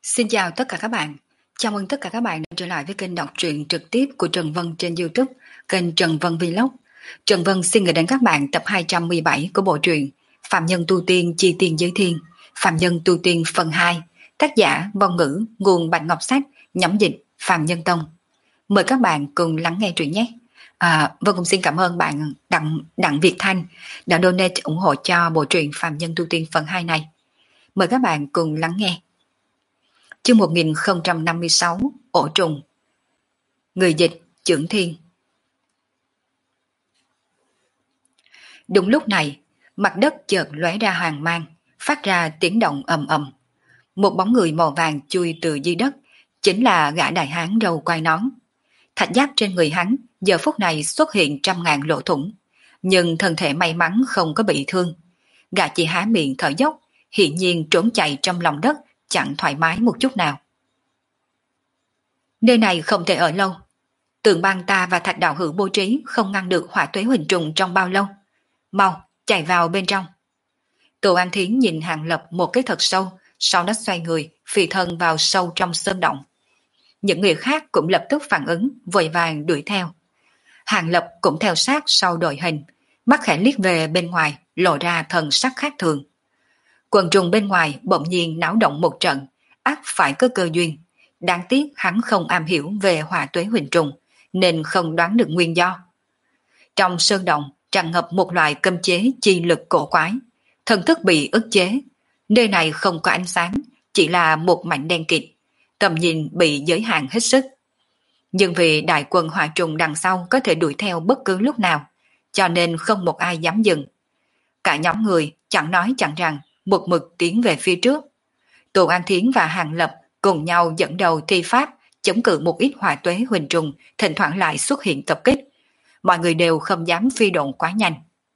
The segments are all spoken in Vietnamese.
Xin chào tất cả các bạn. Chào mừng tất cả các bạn đã trở lại với kênh đọc truyện trực tiếp của Trần Vân trên YouTube, kênh Trần Vân Vlog. Trần Vân xin gửi đến các bạn tập 217 của bộ truyện Phạm Nhân Tu Tiên Chi Tiên Giới Thiên, Phạm Nhân Tu Tiên phần 2, tác giả Vong Ngữ, nguồn Bạch Ngọc Sách, nhẫm dịch Phạm Nhân Tông. Mời các bạn cùng lắng nghe truyện nhé. Vân cũng xin cảm ơn bạn Đặng Việt Thanh đã donate ủng hộ cho bộ truyện Phạm Nhân Tu Tiên phần 2 này. Mời các bạn cùng lắng nghe. Chương 1056 Ổ trùng. Người dịch Chưởng Thiên. Đúng lúc này, mặt đất chợt lóe ra hoàng mang, phát ra tiếng động ầm ầm. Một bóng người màu vàng chui từ dưới đất, chính là gã đại hán râu quai nón. Thạch giáp trên người hắn giờ phút này xuất hiện trăm ngàn lỗ thủng, nhưng thân thể may mắn không có bị thương. Gã chỉ há miệng thở dốc, hiển nhiên trốn chạy trong lòng đất, chẳng thoải mái một chút nào. Nơi này không thể ở lâu. Tường băng ta và Thạch đạo hữu bố trí không ngăn được hỏa tuế huỳnh trùng trong bao lâu. Mau, chạy vào bên trong. Tô An Thiến nhìn Hàng Lập một cái thật sâu, sau đó xoay người, phi thân vào sâu trong sơn động. Những người khác cũng lập tức phản ứng, vội vàng đuổi theo. Hàng Lập cũng theo sát sau đội hình, mắt khẽ liếc về bên ngoài, lộ ra thần sắc khác thường. Quần trùng bên ngoài bỗng nhiên náo động một trận, ắt phải có cơ duyên. Đáng tiếc hắn không am hiểu về hỏa tuế huỳnh trùng, nên không đoán được nguyên do. Trong sơn động tràn ngập một loại cấm chế chi lực cổ quái, thần thức bị ức chế. Nơi này không có ánh sáng, chỉ là một mảnh đen kịt, tầm nhìn bị giới hạn hết sức. Nhưng vì đại quân hỏa trùng đằng sau có thể đuổi theo bất cứ lúc nào, cho nên không một ai dám dừng. Cả nhóm người chẳng nói chẳng rằng, một mực tiến về phía trước. Tô An Thiến và Hàng Lập cùng nhau dẫn đầu thi pháp, chống cự một ít hỏa tuế huỳnh trùng, thỉnh thoảng lại xuất hiện tập kích. Mọi người đều không dám phi độn quá nhanh.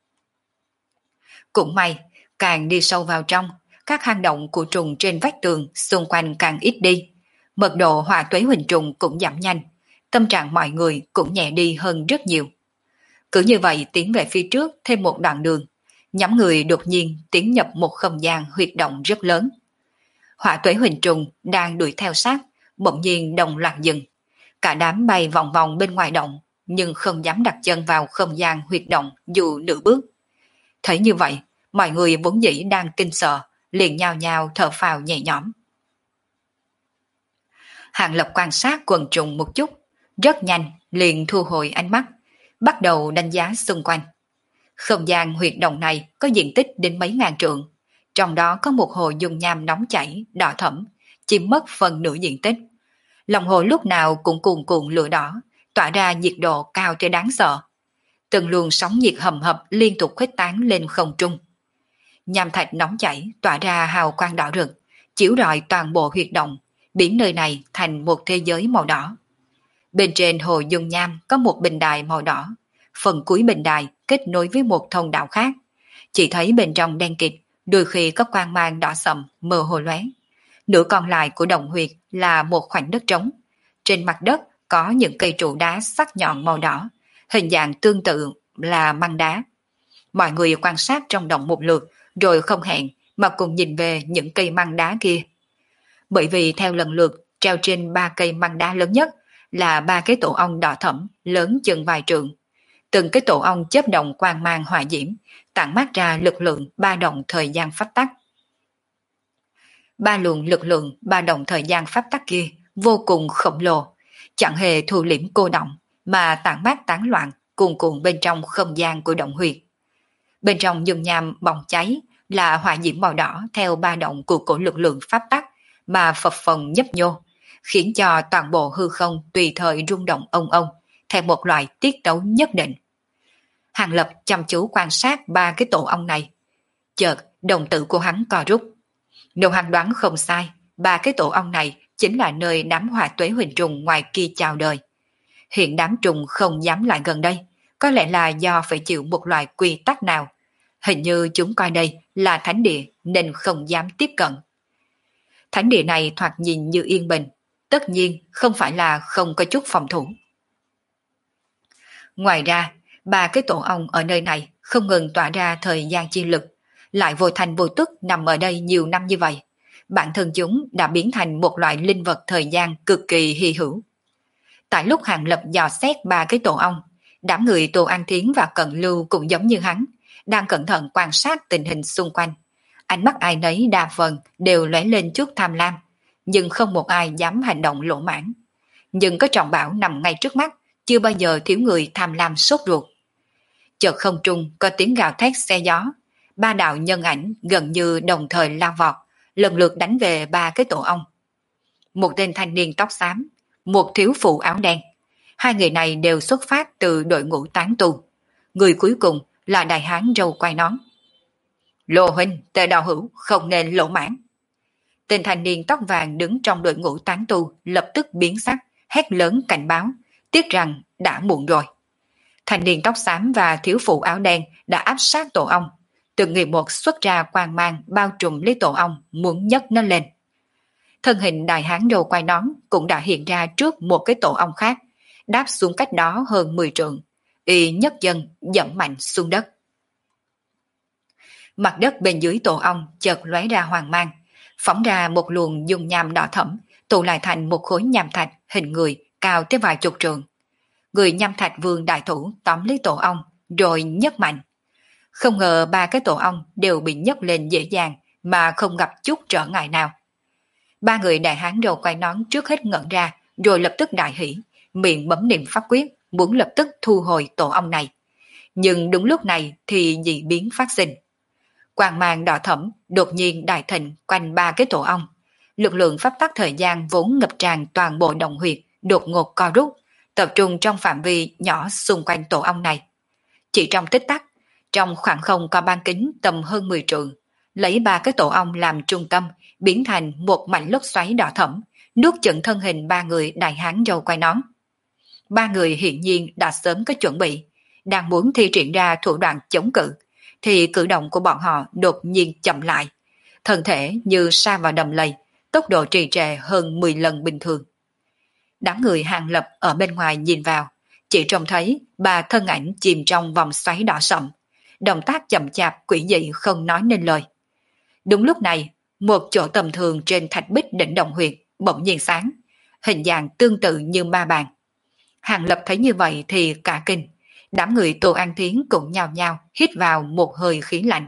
Cũng may, càng đi sâu vào trong, các hang động của trùng trên vách tường xung quanh càng ít đi. Mật độ hỏa tuế huỳnh trùng cũng giảm nhanh, tâm trạng mọi người cũng nhẹ đi hơn rất nhiều. Cứ như vậy tiến về phía trước thêm một đoạn đường, nhóm người đột nhiên tiến nhập một không gian huyệt động rất lớn. Hỏa tuế huỳnh trùng đang đuổi theo sát, bỗng nhiên đồng loạt dừng. Cả đám bay vòng vòng bên ngoài động, nhưng không dám đặt chân vào không gian huyệt động dù nửa bước. Thấy như vậy, mọi người vốn dĩ đang kinh sợ, liền nhao nhao thở phào nhẹ nhõm. Hàng Lập quan sát quần trùng một chút, rất nhanh liền thu hồi ánh mắt, bắt đầu đánh giá xung quanh. Không gian huyệt động này có diện tích đến mấy ngàn trượng, trong đó có một hồ dung nham nóng chảy, đỏ thẫm, chiếm mất phần nửa diện tích. Lòng hồ lúc nào cũng cuồn cuộn lửa đỏ, tỏa ra nhiệt độ cao tới đáng sợ. Từng luồng sóng nhiệt hầm hập liên tục khuếch tán lên không trung. Nham thạch nóng chảy tỏa ra hào quang đỏ rực, chiếu rọi toàn bộ huyệt động, biến nơi này thành một thế giới màu đỏ. Bên trên hồ dung nham có một bình đài màu đỏ, phần cuối bình đài kết nối với một thông đạo khác. Chỉ thấy bên trong đen kịt, đôi khi có quang mang đỏ sậm mơ hồ lóe. Nửa còn lại của động huyệt là một khoảnh đất trống. Trên mặt đất có những cây trụ đá sắc nhọn màu đỏ, hình dạng tương tự là măng đá. Mọi người quan sát trong động một lượt, rồi không hẹn mà cùng nhìn về những cây măng đá kia. Bởi vì theo lần lượt treo trên ba cây măng đá lớn nhất là ba cái tổ ong đỏ thẫm lớn chừng vài trượng. Từng cái tổ ong chớp động quang mang hỏa diễm, tản mát ra lực lượng ba động thời gian pháp tắc. Ba luồng lực lượng ba động thời gian pháp tắc kia vô cùng khổng lồ, chẳng hề thu liễm cô động mà tản mát tán loạn cuồn cuộn bên trong không gian của động huyệt. Bên trong dung nham bỏng cháy là hỏa diễm màu đỏ theo ba động của cổ lực lượng pháp tắc mà phập phồng nhấp nhô, khiến cho toàn bộ hư không tùy thời rung động ông ông theo một loại tiết tấu nhất định. Hàng Lập chăm chú quan sát ba cái tổ ong này. Chợt đồng tử của hắn co rút. Nếu hắn đoán không sai, ba cái tổ ong này chính là nơi đám hỏa tuế huỳnh trùng ngoài kia chào đời. Hiện đám trùng không dám lại gần đây, có lẽ là do phải chịu một loại quy tắc nào. Hình như chúng coi đây là thánh địa nên không dám tiếp cận. Thánh địa này thoạt nhìn như yên bình, tất nhiên không phải là không có chút phòng thủ. Ngoài ra, ba cái tổ ong ở nơi này không ngừng tỏa ra thời gian chi lực, lại vô thành vô tức nằm ở đây nhiều năm như vậy. bản thân chúng đã biến thành một loại linh vật thời gian cực kỳ hy hữu. Tại lúc Hàng Lập dò xét ba cái tổ ong, đám người Tô An Thiến và Cận Lưu cũng giống như hắn, đang cẩn thận quan sát tình hình xung quanh. Ánh mắt ai nấy đa phần đều lóe lên chút tham lam, nhưng không một ai dám hành động lỗ mãn. Nhưng có trọng bảo nằm ngay trước mắt, chưa bao giờ thiếu người tham lam sốt ruột. Chợt không trung có tiếng gào thét xe gió, ba đạo nhân ảnh gần như đồng thời lao vọt, lần lượt đánh về ba cái tổ ong. Một tên thanh niên tóc xám, một thiếu phụ áo đen. Hai người này đều xuất phát từ đội ngũ tán tu. Người cuối cùng là đại hán râu quai nón. Lô huynh, tề đạo hữu, không nên lỗ mãn. Tên thanh niên tóc vàng đứng trong đội ngũ tán tu lập tức biến sắc, hét lớn cảnh báo, tiếc rằng đã muộn rồi. Thanh niên tóc xám và thiếu phụ áo đen đã áp sát tổ ong, từng người một xuất ra quang mang bao trùm lấy tổ ong, muốn nhấc nó lên. Thân hình đại hán râu quai nón cũng đã hiện ra trước một cái tổ ong khác, đáp xuống cách đó hơn 10 trượng, y nhấc chân dẫm mạnh xuống đất. Mặt đất bên dưới tổ ong chợt lóe ra hoàng mang, phóng ra một luồng dung nham đỏ thẫm, tụ lại thành một khối nham thạch hình người cao tới vài chục trượng. Người nham thạch vương đại thủ tóm lấy tổ ong rồi nhấc mạnh. Không ngờ ba cái tổ ong đều bị nhấc lên dễ dàng mà không gặp chút trở ngại nào. Ba người đại hán râu quai nón trước hết ngẩn ra, rồi lập tức đại hỉ, miệng bấm niệm pháp quyết, muốn lập tức thu hồi tổ ong này. Nhưng đúng lúc này thì dị biến phát sinh. Quang mang đỏ thẫm đột nhiên đại thịnh quanh ba cái tổ ong. Lực lượng pháp tắc thời gian vốn ngập tràn toàn bộ động huyệt đột ngột co rút, tập trung trong phạm vi nhỏ xung quanh tổ ong này. Chỉ trong tích tắc, trong khoảng không có ban kính tầm hơn 10 trượng, lấy ba cái tổ ong làm trung tâm, biến thành một mảnh lốc xoáy đỏ thẫm, nuốt chửng thân hình ba người đại hán râu quai nón. Ba người hiển nhiên đã sớm có chuẩn bị, đang muốn thi triển ra thủ đoạn chống cự, thì cử động của bọn họ đột nhiên chậm lại, thân thể như sa vào đầm lầy, tốc độ trì trệ hơn 10 lần bình thường. Đám người Hàng Lập ở bên ngoài nhìn vào, chỉ trông thấy ba thân ảnh chìm trong vòng xoáy đỏ sậm, động tác chậm chạp quỷ dị không nói nên lời. Đúng lúc này, một chỗ tầm thường trên thạch bích đỉnh động huyệt bỗng nhiên sáng, hình dạng tương tự như ma bàn. Hàng Lập thấy như vậy thì cả kinh, đám người Tô An Thiến cũng nhao nhao hít vào một hơi khí lạnh.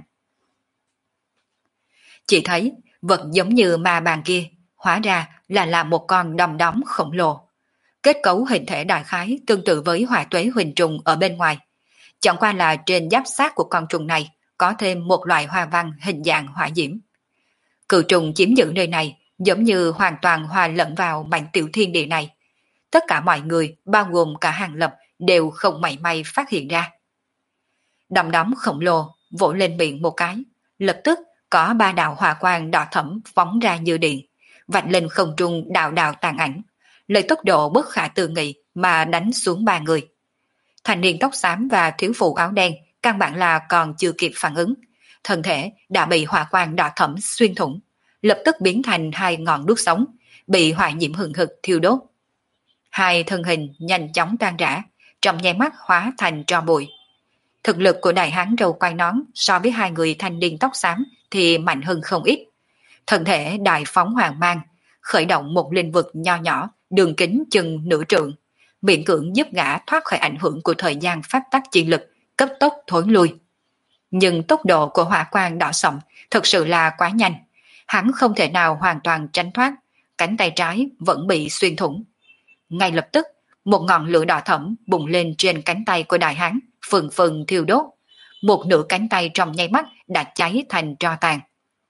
Chỉ thấy vật giống như ma bàn kia, hóa ra là một con đom đóm khổng lồ. Kết cấu hình thể đại khái tương tự với hỏa tuế huỳnh trùng ở bên ngoài. Chẳng qua là trên giáp xác của con trùng này có thêm một loại hoa văn hình dạng hỏa diễm. Cự trùng chiếm giữ nơi này giống như hoàn toàn hòa lẫn vào mảnh tiểu thiên địa này. Tất cả mọi người, bao gồm cả Hàng Lập, đều không mảy may phát hiện ra. Đom đóm khổng lồ vỗ lên miệng một cái, lập tức có ba đạo hỏa quang đỏ thẫm phóng ra như điện, vạch lên không trung đạo đạo tàn ảnh, lấy tốc độ bất khả tư nghị mà đánh xuống ba người. Thanh niên tóc xám và thiếu phụ áo đen căn bản là còn chưa kịp phản ứng, thân thể đã bị hỏa quang đỏ thẫm xuyên thủng, lập tức biến thành hai ngọn đuốc sống, bị hỏa diễm hừng hực thiêu đốt. Hai thân hình nhanh chóng tan rã, trong nháy mắt hóa thành tro bụi. Thực lực của đại hán râu quai nón so với hai người thanh niên tóc xám thì mạnh hơn không ít. Thân thể đại phóng hoàng mang, khởi động một linh vực nho nhỏ, đường kính chừng nửa trượng, miễn cưỡng giúp gã thoát khỏi ảnh hưởng của thời gian pháp tắc chi lực, cấp tốc thối lui. Nhưng tốc độ của hỏa quang đỏ sậm thực sự là quá nhanh, hắn không thể nào hoàn toàn tránh thoát, cánh tay trái vẫn bị xuyên thủng. Ngay lập tức, một ngọn lửa đỏ thẫm bùng lên trên cánh tay của đại hán, phừng phừng thiêu đốt. Một nửa cánh tay trong nháy mắt đã cháy thành tro tàn.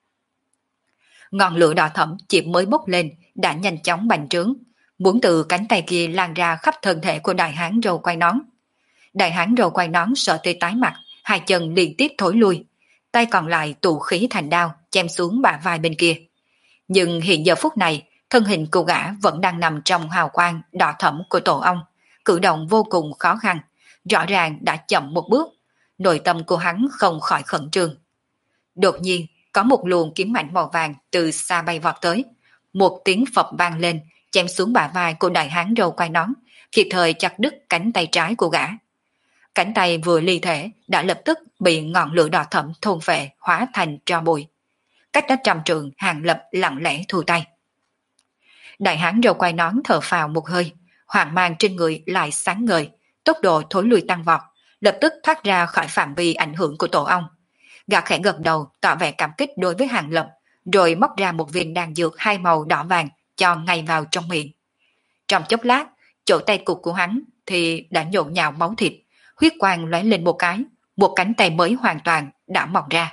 Ngọn lửa đỏ thẫm chỉ mới bốc lên đã nhanh chóng bành trướng, muốn từ cánh tay kia lan ra khắp thân thể của đại hán râu quai nón. Đại hán râu quai nón sợ tới tái mặt, hai chân liên tiếp thối lui, tay còn lại tụ khí thành đao chém xuống bả vai bên kia. Nhưng hiện giờ phút này, thân hình cô gã vẫn đang nằm trong hào quang đỏ thẫm của tổ ong, cử động vô cùng khó khăn, rõ ràng đã chậm một bước. Nội tâm của hắn không khỏi khẩn trương. Đột nhiên, có một luồng kiếm mạnh màu vàng từ xa bay vọt tới, một tiếng phập vang lên, chém xuống bả vai của đại hán râu quai nón, kịp thời chặt đứt cánh tay trái của gã. Cánh tay vừa ly thể đã lập tức bị ngọn lửa đỏ thẫm thôn phệ hóa thành tro bụi. cách đó 100 trượng, Hàng Lập lặng lẽ thu tay. Đại hán râu quai nón thở phào một hơi, hoàng mang trên người lại sáng ngời, tốc độ thối lui tăng vọt, lập tức thoát ra khỏi phạm vi ảnh hưởng của tổ ong. Gã khẽ gật đầu tỏ vẻ cảm kích đối với Hàng Lập, rồi móc ra một viên đan dược 2 màu đỏ vàng cho ngay vào trong miệng. Trong chốc lát, chỗ tay cụt của hắn thì đã nhộn nhạo máu thịt, huyết quang lóe lên một cái, một cánh tay mới hoàn toàn đã mọc ra.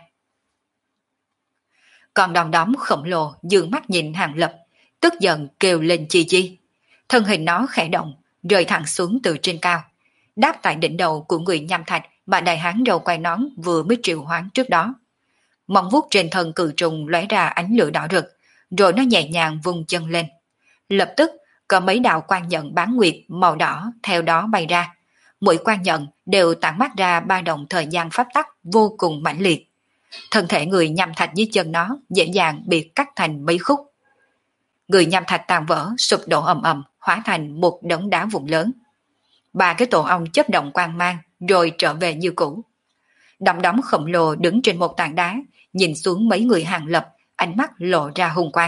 Còn đom đóm khổng lồ dương mắt nhìn Hàng Lập, tức giận kêu lên chi chi. Thân hình nó khẽ động, rơi thẳng xuống từ trên cao, đáp tại đỉnh đầu của người nham thạch mà đại hán râu quai nón vừa mới triệu hoán trước đó. Móng vuốt trên thân cự trùng lóe ra ánh lửa đỏ rực, rồi nó nhẹ nhàng vung chân lên. Lập tức, có mấy đạo quang nhận bán nguyệt màu đỏ theo đó bay ra. Mỗi quang nhận đều tản mát ra ba động thời gian pháp tắc vô cùng mãnh liệt. Thân thể người nham thạch dưới chân nó dễ dàng bị cắt thành mấy khúc. Người nham thạch tàn vỡ sụp đổ ầm ầm, hóa thành một đống đá vụn lớn. 3 cái tổ ong chớp động quang mang rồi trở về như cũ. Đom đóm khổng lồ đứng trên một tảng đá, nhìn xuống mấy người Hàng Lập, ánh mắt lộ ra hung quang.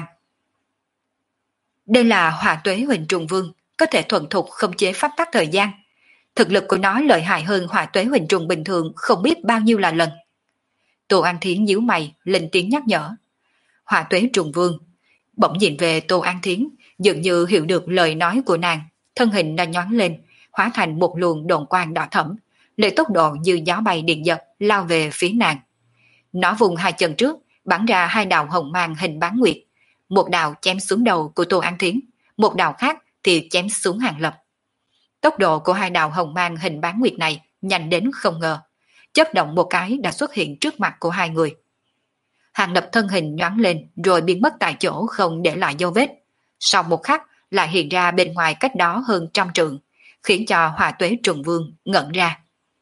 Đây là Hỏa Tuế Huỳnh Trùng Vương, có thể thuần thục khống chế pháp tắc thời gian. Thực lực của nó lợi hại hơn Hỏa Tuế Huỳnh Trùng bình thường không biết bao nhiêu là lần. Tô An Thiến nhíu mày, lên tiếng nhắc nhở. Hỏa Tuế Trùng Vương bỗng nhìn về Tô An Thiến, dường như hiểu được lời nói của nàng, thân hình đã nhoáng lên, hóa thành một luồng đồn quang đỏ thẫm, lấy tốc độ như gió bay điện giật lao về phía nàng. Nó vùng 2 chân trước, bắn ra 2 đạo hồng mang hình bán nguyệt, một đạo chém xuống đầu của Tô An Thiến, một đạo khác thì chém xuống Hàng Lập. Tốc độ của 2 đạo hồng mang hình bán nguyệt này nhanh đến không ngờ, chớp động một cái đã xuất hiện trước mặt của 2 người. Hàng Lập thân hình nhoáng lên rồi biến mất tại chỗ không để lại dấu vết. Sau một khắc lại hiện ra bên ngoài cách đó hơn 100 trượng, khiến cho Hỏa Tuế Trùng Vương ngẩn ra.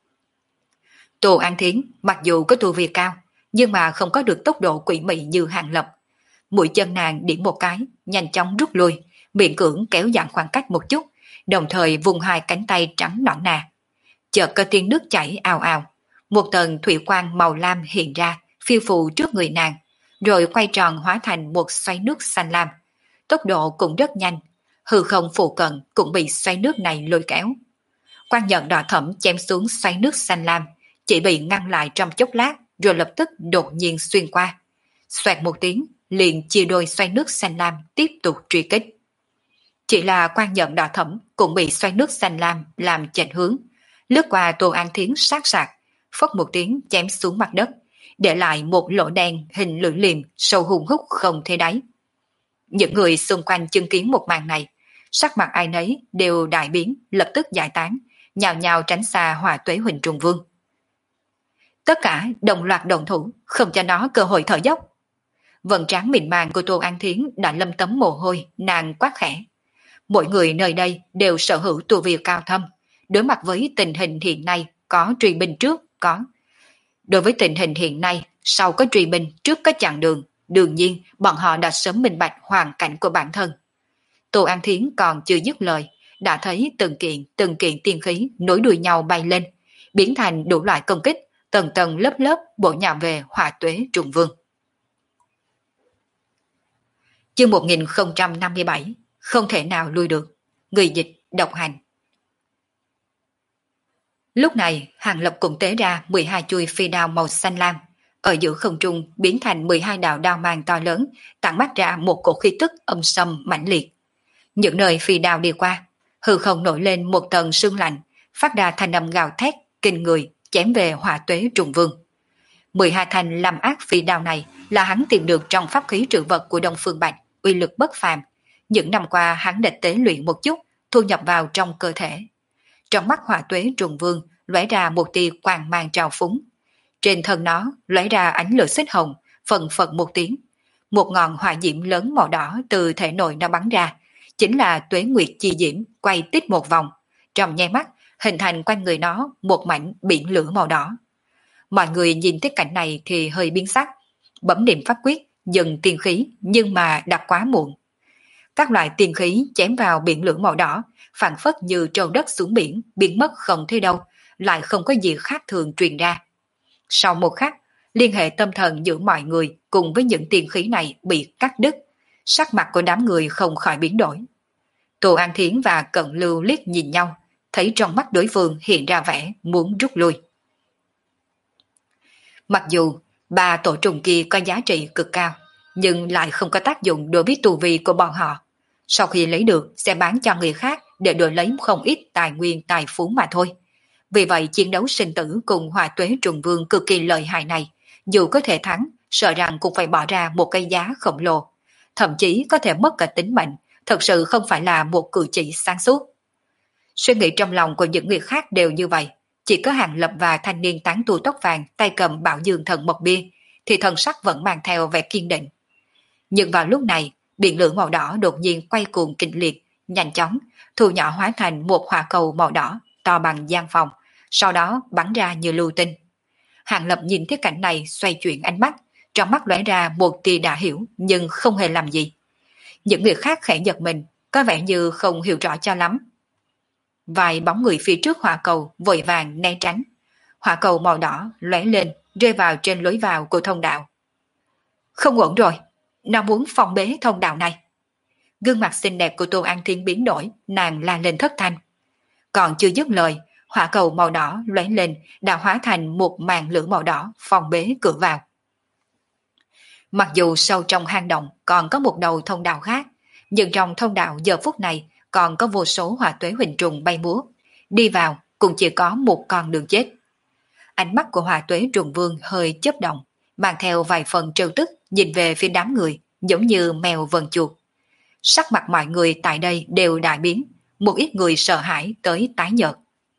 Tô An Thiến mặc dù có tu vi cao, nhưng mà không có được tốc độ quỷ mị như Hàng Lập. Mũi chân nàng điểm một cái, nhanh chóng rút lui, miễn cưỡng kéo giãn khoảng cách một chút, đồng thời vùng 2 cánh tay trắng nõn nà. Chợt có tiếng nước chảy ào ào, một tầng thủy quang màu lam hiện ra, phiêu phù trước người nàng, rồi quay tròn hóa thành một xoáy nước xanh lam. Tốc độ cũng rất nhanh, hư không phụ cận cũng bị xoáy nước này lôi kéo. Quang nhận đỏ thẫm chém xuống xoáy nước xanh lam, chỉ bị ngăn lại trong chốc lát, rồi lập tức đột nhiên xuyên qua. Xoẹt một tiếng, liền chia đôi xoáy nước xanh lam tiếp tục truy kích. Chỉ là quang nhận đỏ thẫm cũng bị xoáy nước xanh lam làm chệch hướng, lướt qua Tô An Thiến sát sạc, phốc một tiếng chém xuống mặt đất, để lại một lỗ đen hình lưỡi liềm sâu hùng hút không thấy đáy. Những người xung quanh chứng kiến một màn này, sắc mặt ai nấy đều đại biến, lập tức giải tán, nhào nhào tránh xa Hỏa Tuế Huỳnh Trùng Vương. Tất cả đồng loạt động thủ, không cho nó cơ hội thở dốc. Vầng trán mịn màng của Tô An Thiến đã lâm tấm mồ hôi, nàng quát khẽ. Mỗi người nơi đây đều sở hữu tu vi cao thâm, đối mặt với tình hình hiện nay có truy binh trước, có. Đối với tình hình hiện nay, sau có truy binh, trước có chặn đường, đương nhiên bọn họ đã sớm minh bạch hoàn cảnh của bản thân. Tô An Thiến còn chưa dứt lời, đã thấy từng kiện tiên khí nối đuôi nhau bay lên, biến thành đủ loại công kích, tầng tầng lớp lớp bổ nhào về Hỏa Tuế Trùng Vương. Chương 1057, không thể nào lui được. Người dịch độc hành. Lúc này, Hàng Lập cũng tế ra 12 chuôi phi đao màu xanh lam, ở giữa không trung biến thành 12 đạo đao mang to lớn, tản mát ra một cổ khí tức âm sâm mãnh liệt. Những nơi phi đao đi qua, hư không nổi lên một tầng sương lạnh, phát ra thanh âm gào thét kinh người, chém về Hỏa Tuế Trùng Vương. 12 thanh làm ác phi đao này là hắn tìm được trong pháp khí trữ vật của Đông Phương Bạch, uy lực bất phàm. Những năm qua hắn đã tế luyện một chút, thu nhập vào trong cơ thể. Trong mắt Hỏa Tuế Trùng Vương lóe ra một tia quang mang trào phúng. Trên thân nó lóe ra ánh lửa xích hồng, phần phật một tiếng. Một ngọn hỏa diễm lớn màu đỏ từ thể nội nó bắn ra, chính là Tuế Nguyệt chi diễm quay tít một vòng. Trong nháy mắt, hình thành quanh người nó một mảnh biển lửa màu đỏ. Mọi người nhìn thấy cảnh này thì hơi biến sắc, bấm niệm pháp quyết, dừng tiên khí nhưng mà đã quá muộn. Các loại tiên khí chém vào biển lửa màu đỏ, phản phất như trâu đất xuống biển, biến mất không thấy đâu, lại không có gì khác thường truyền ra. Sau một khắc, liên hệ tâm thần giữa mọi người cùng với những tiên khí này bị cắt đứt, sắc mặt của đám người không khỏi biến đổi. Tô An Thiến và Cận Lưu liếc nhìn nhau, thấy trong mắt đối phương hiện ra vẻ muốn rút lui. Mặc dù ba tổ trùng kia có giá trị cực cao, nhưng lại không có tác dụng đối với tu vi của bọn họ. Sau khi lấy được sẽ bán cho người khác để đổi lấy không ít tài nguyên tài phú mà thôi. Vì vậy chiến đấu sinh tử cùng Hỏa Tuế Trùng Vương cực kỳ lợi hại này, dù có thể thắng, sợ rằng cũng phải bỏ ra một cái giá khổng lồ, thậm chí có thể mất cả tính mệnh, thật sự không phải là một cử chỉ sáng suốt. Suy nghĩ trong lòng của những người khác đều như vậy, chỉ có Hàng Lập và thanh niên tán tu tóc vàng tay cầm Bảo Dương Thần Mộc Bia thì thần sắc vẫn mang theo vẻ kiên định. Nhưng vào lúc này, biển lửa màu đỏ đột nhiên quay cuồng kịch liệt, nhanh chóng thu nhỏ hóa thành một hỏa cầu màu đỏ to bằng gian phòng, sau đó bắn ra như lưu tinh. Hàng Lập nhìn thấy cảnh này xoay chuyển ánh mắt, trong mắt lóe ra một tia đã hiểu nhưng không hề làm gì. Những người khác khẽ giật mình, có vẻ như không hiểu rõ cho lắm. Vài bóng người phía trước hỏa cầu vội vàng né tránh. Hỏa cầu màu đỏ lóe lên, rơi vào trên lối vào của thông đạo. Không ổn rồi, nó muốn phong bế thông đạo này. Gương mặt xinh đẹp của Tô An Thiên biến đổi, nàng la lên thất thanh. Còn chưa dứt lời, hỏa cầu màu đỏ lóe lên đã hóa thành một màn lửa màu đỏ phong bế cửa vào. Mặc dù sâu trong hang động còn có một đầu thông đạo khác, nhưng trong thông đạo giờ phút này còn có vô số hỏa tuế huỳnh trùng bay múa. Đi vào cũng chỉ có một con đường chết. Ánh mắt của hỏa tuế trùng vương hơi chớp động, mang theo vài phần trêu tức nhìn về phía đám người, giống như mèo vần chuột. Sắc mặt mọi người tại đây đều đại biến, một ít người sợ hãi tới tái nhợt.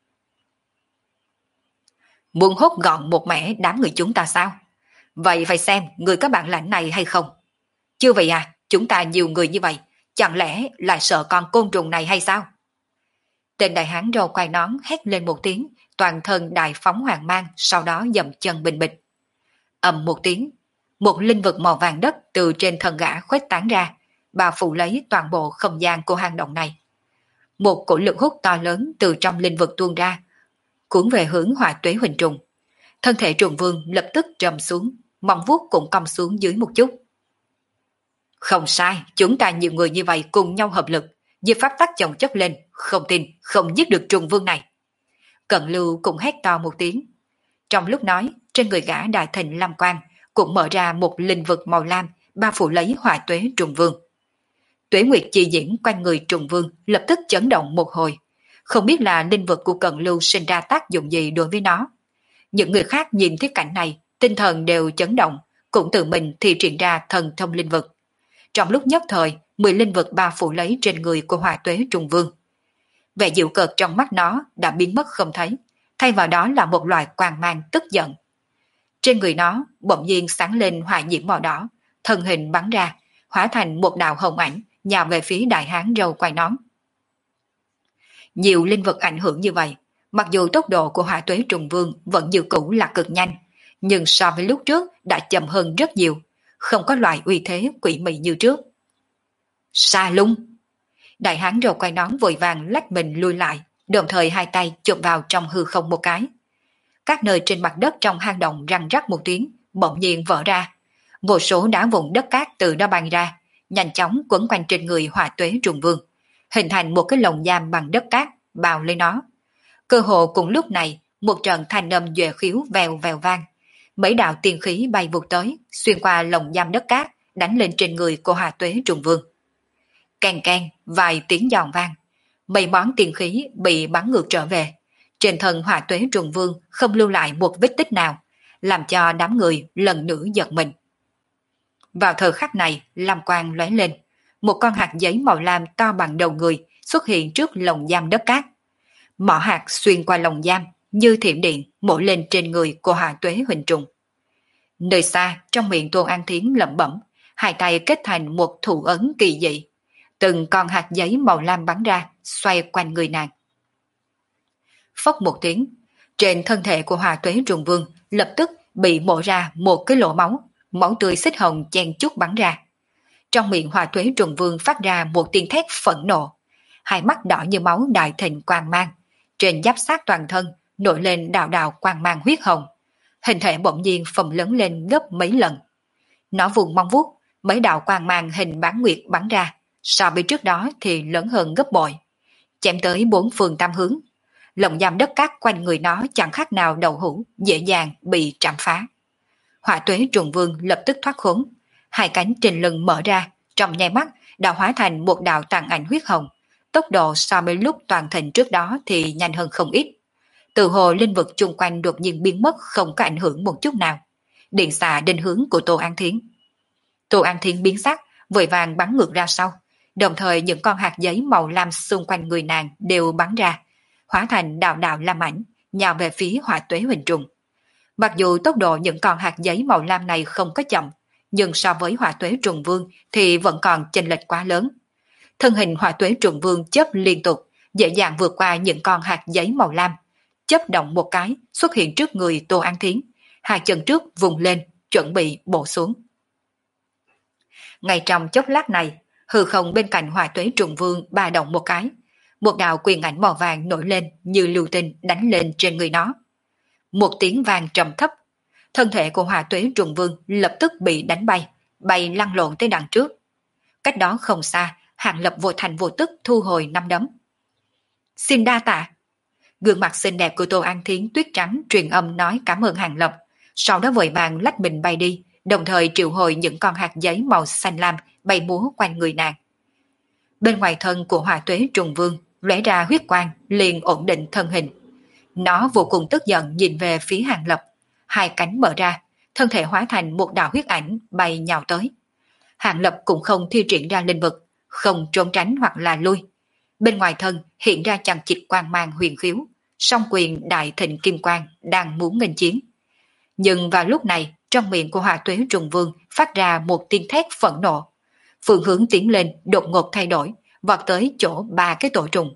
Muốn hốt gọn một mẻ đám người chúng ta sao? Vậy phải xem người có bản lãnh này hay không? Chưa vậy à, chúng ta nhiều người như vậy, chẳng lẽ lại sợ con côn trùng này hay sao? Tên đại hán râu quai nón hét lên một tiếng, toàn thân đại phóng hoàng mang, sau đó dậm chân bình bịch. Ầm một tiếng, một linh vực màu vàng đất từ trên thân gã khuếch tán ra, bao phủ lấy toàn bộ không gian của hang động này. Một cổ lực hút to lớn từ trong linh vực tuôn ra, cuốn về hướng hỏa tuế huỳnh trùng. Thân thể trùng vương lập tức trầm xuống, móng vuốt cũng cong xuống dưới một chút. Không sai, chúng ta nhiều người như vậy cùng nhau hợp lực, diệt pháp tắc chồng chất lên, không tin, không giết được trùng vương này. Cận Lưu cũng hét to một tiếng. Trong lúc nói, trên người gã đại thịnh lam quang cũng mở ra một linh vực màu lam, bao phủ lấy hỏa tuế trùng vương. Tuế Nguyệt chi diễn quanh người trùng vương lập tức chấn động một hồi. Không biết là linh vực của Cận Lưu sinh ra tác dụng gì đối với nó. Những người khác nhìn thấy cảnh này, tinh thần đều chấn động, cũng tự mình thi triển ra thần thông linh vực. Trong lúc nhất thời, 10 linh vực bao phủ lấy trên người của hỏa tuế trùng vương. Vẻ dịu cợt trong mắt nó đã biến mất không thấy, thay vào đó là một loại quang mang tức giận. Trên người nó bỗng nhiên sáng lên hỏa diễm màu đỏ, thân hình bắn ra, hóa thành một đạo hồng ảnh nhào về phía đại hán râu quai nón. Nhiều linh vật ảnh hưởng như vậy, mặc dù tốc độ của hỏa tuế trùng vương vẫn như cũ là cực nhanh, nhưng so với lúc trước đã chậm hơn rất nhiều, không có loại uy thế quỷ mị như trước. Sa lung! Đại hán râu quai nón vội vàng lách mình lui lại, đồng thời hai tay chụp vào trong hư không một cái. Các nơi trên mặt đất trong hang động răng rắc một tiếng, bỗng nhiên vỡ ra. Vô số đá vụn đất cát từ đó bay ra, nhanh chóng quấn quanh trên người hỏa tuế trùng vương, hình thành một cái lồng giam bằng đất cát bao lấy nó. Cơ hồ cùng lúc này, một trận thanh âm duệ khiếu vèo vèo vang. Mấy đạo tiên khí bay vụt tới, xuyên qua lồng giam đất cát, đánh lên trên người của hỏa tuế trùng vương. Keng keng, vài tiếng giòn vang. Mấy món tiên khí bị bắn ngược trở về. Trên thân hỏa tuế trùng vương không lưu lại một vết tích nào, làm cho đám người lần nữa giật mình. Vào thời khắc này, lam quang lóe lên, một con hạt giấy màu lam to bằng đầu người xuất hiện trước lồng giam đất cát. Mỏ hạt xuyên qua lồng giam, như thiểm điện mổ lên trên người của hỏa tuế huỳnh trùng. Nơi xa, trong miệng Tô An Thiến lẩm bẩm, hai tay kết thành một thủ ấn kỳ dị. Từng con hạt giấy màu lam bắn ra, xoay quanh người nàng. Phốc một tiếng, trên thân thể của hỏa tuế trùng vương lập tức bị mổ ra một cái lỗ máu, máu tươi xích hồng chen chúc bắn ra. Trong miệng hỏa tuế trùng vương phát ra một tiếng thét phẫn nộ, hai mắt đỏ như máu đại thịnh quang mang, trên giáp sát toàn thân nổi lên đạo đạo quang mang huyết hồng, hình thể bỗng nhiên phồng lớn lên gấp mấy lần. Nó vùng mong vuốt, mấy đạo quang mang hình bán nguyệt bắn ra, so với trước đó thì lớn hơn gấp bội, chém tới bốn phương tam hướng. Lồng giam đất cát quanh người nó chẳng khác nào đậu hũ, dễ dàng bị trảm phá. Hỏa tuế trùng vương lập tức thoát khốn, hai cánh trên lưng mở ra, trong nháy mắt đã hóa thành một đạo tàn ảnh huyết hồng. Tốc độ so với lúc toàn thịnh trước đó thì nhanh hơn không ít. Từ hồ linh vực chung quanh đột nhiên biến mất, không có ảnh hưởng một chút nào. Điện xạ định hướng của Tô An Thiến. Tô An Thiến biến sắc, vội vàng bắn ngược ra sau. Đồng thời những con hạt giấy màu lam xung quanh người nàng đều bắn ra, hóa thành đạo đạo lam ảnh, nhào về phía hỏa tuế huỳnh trùng. Mặc dù tốc độ những con hạt giấy màu lam này không có chậm, nhưng so với hỏa tuế trùng vương thì vẫn còn chênh lệch quá lớn. Thân hình hỏa tuế trùng vương chớp liên tục, dễ dàng vượt qua những con hạt giấy màu lam, chớp động một cái xuất hiện trước người Tô An Thiến, hai chân trước vùng lên, chuẩn bị bổ xuống. Ngay trong chốc lát này, hư không bên cạnh hỏa tuế trùng vương ba động một cái, một đạo quyền ảnh màu vàng nổi lên như lưu tinh đánh lên trên người nó. Một tiếng vang trầm thấp, thân thể của hỏa tuế trùng vương lập tức bị đánh bay, bay lăn lộn tới đằng trước. Cách đó không xa, Hàng Lập vô thành vô tức thu hồi năm đấm. Xin đa tạ. Gương mặt xinh đẹp của Tô An Thiến tuyết trắng truyền âm nói cảm ơn Hàng Lập, sau đó vội vàng lách mình bay đi, đồng thời triệu hồi những con hạt giấy màu xanh lam bay múa quanh người nàng. Bên ngoài thân của hỏa tuế trùng vương lóe ra huyết quang, liền ổn định thân hình. Nó vô cùng tức giận nhìn về phía Hàng Lập, hai cánh mở ra, thân thể hóa thành một đạo huyết ảnh bay nhào tới. Hàng Lập cũng không thi triển ra linh vực, không trốn tránh hoặc là lui. Bên ngoài thân hiện ra chằng chịt quang mang huyền khiếu, song quyền đại thịnh kim quang đang muốn nghênh chiến. Nhưng vào lúc này, trong miệng của hỏa tuế trùng vương phát ra một tiếng thét phẫn nộ. Phương hướng tiến lên đột ngột thay đổi, vọt tới chỗ ba cái tổ trùng.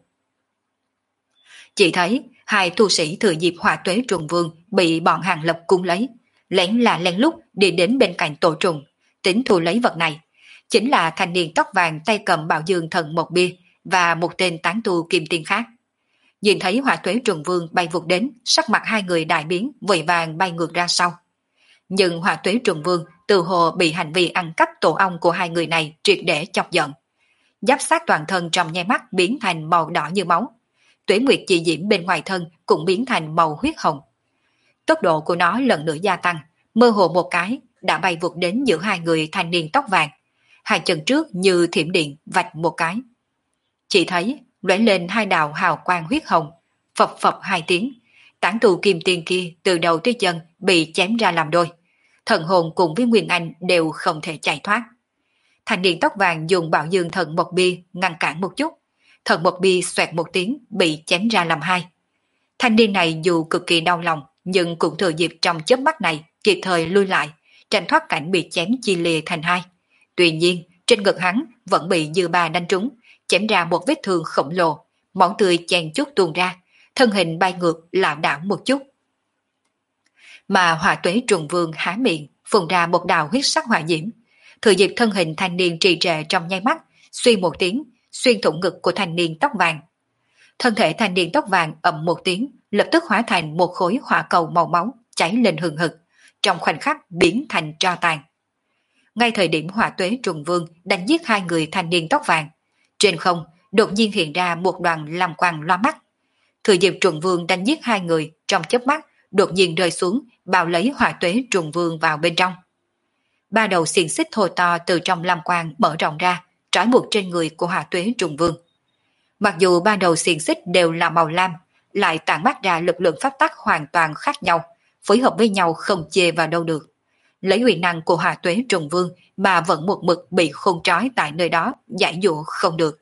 Chỉ thấy hai tu sĩ thừa dịp hỏa tuế trùng vương bị bọn Hàng Lập cung lấy, lén là lén lút đi đến bên cạnh tổ trùng, tính thu lấy vật này. Chính là thanh niên tóc vàng tay cầm Bảo Dương Thần một bia và một tên tán tu kim tiên khác. Nhìn thấy hỏa tuế trùng vương bay vụt đến, sắc mặt hai người đại biến, vội vàng bay ngược ra sau. Nhưng hỏa tuế trùng vương từ hồ bị hành vi ăn cắp tổ ong của hai người này triệt để chọc giận. Giáp sát toàn thân trong nháy mắt biến thành màu đỏ như máu. Tuế nguyệt chi diễm bên ngoài thân cũng biến thành màu huyết hồng. Tốc độ của nó lần nữa gia tăng, mơ hồ một cái đã bay vụt đến giữa hai người thanh niên tóc vàng. Hai chân trước như thiểm điện vạch một cái. Chỉ thấy lóe lên hai đạo hào quang huyết hồng, phập phập hai tiếng, tán tu kim tiên kia từ đầu tới chân bị chém ra làm đôi. Thần hồn cùng với Nguyên Anh đều không thể chạy thoát. Thanh niên tóc vàng dùng Bảo Dương Thần một bia ngăn cản một chút, thần một bia xoẹt một tiếng bị chém ra làm hai. Thanh niên này dù cực kỳ đau lòng nhưng cũng thừa dịp trong chớp mắt này kịp thời lui lại, tránh thoát cảnh bị chém chia lìa thành hai. Tuy nhiên trên ngực hắn vẫn bị dư ba đánh trúng, chém ra một vết thương khổng lồ, máu tươi chen chút tuôn ra, thân hình bay ngược lảo đảo một chút. Mà hỏa tuế trùng vương há miệng phun ra một đạo huyết sắc hỏa diễm, thừa dịp thân hình thanh niên trì trệ trong nháy mắt, suy một tiếng xuyên thủng ngực của thanh niên tóc vàng. Thân thể thanh niên tóc vàng ầm một tiếng, lập tức hóa thành một khối hỏa cầu màu máu cháy lên hừng hực, trong khoảnh khắc biến thành tro tàn. Ngay thời điểm hỏa tuế trùng vương đánh giết hai người thanh niên tóc vàng, trên không đột nhiên hiện ra một đoàn lam quang loa mắt. Thừa dịp trùng vương đánh giết hai người, trong chớp mắt đột nhiên rơi xuống, bao lấy hỏa tuế trùng vương vào bên trong. Ba đầu xiềng xích thô to từ trong lam quang mở rộng ra, trói buộc trên người của hỏa tuế trùng vương. Mặc dù ba đầu xiềng xích đều là màu lam, lại tản mát ra lực lượng pháp tắc hoàn toàn khác nhau, phối hợp với nhau không chê vào đâu được. Lấy uy năng của hỏa tuế trùng vương mà vẫn một mực bị khôn trói tại nơi đó, giải dụa không được.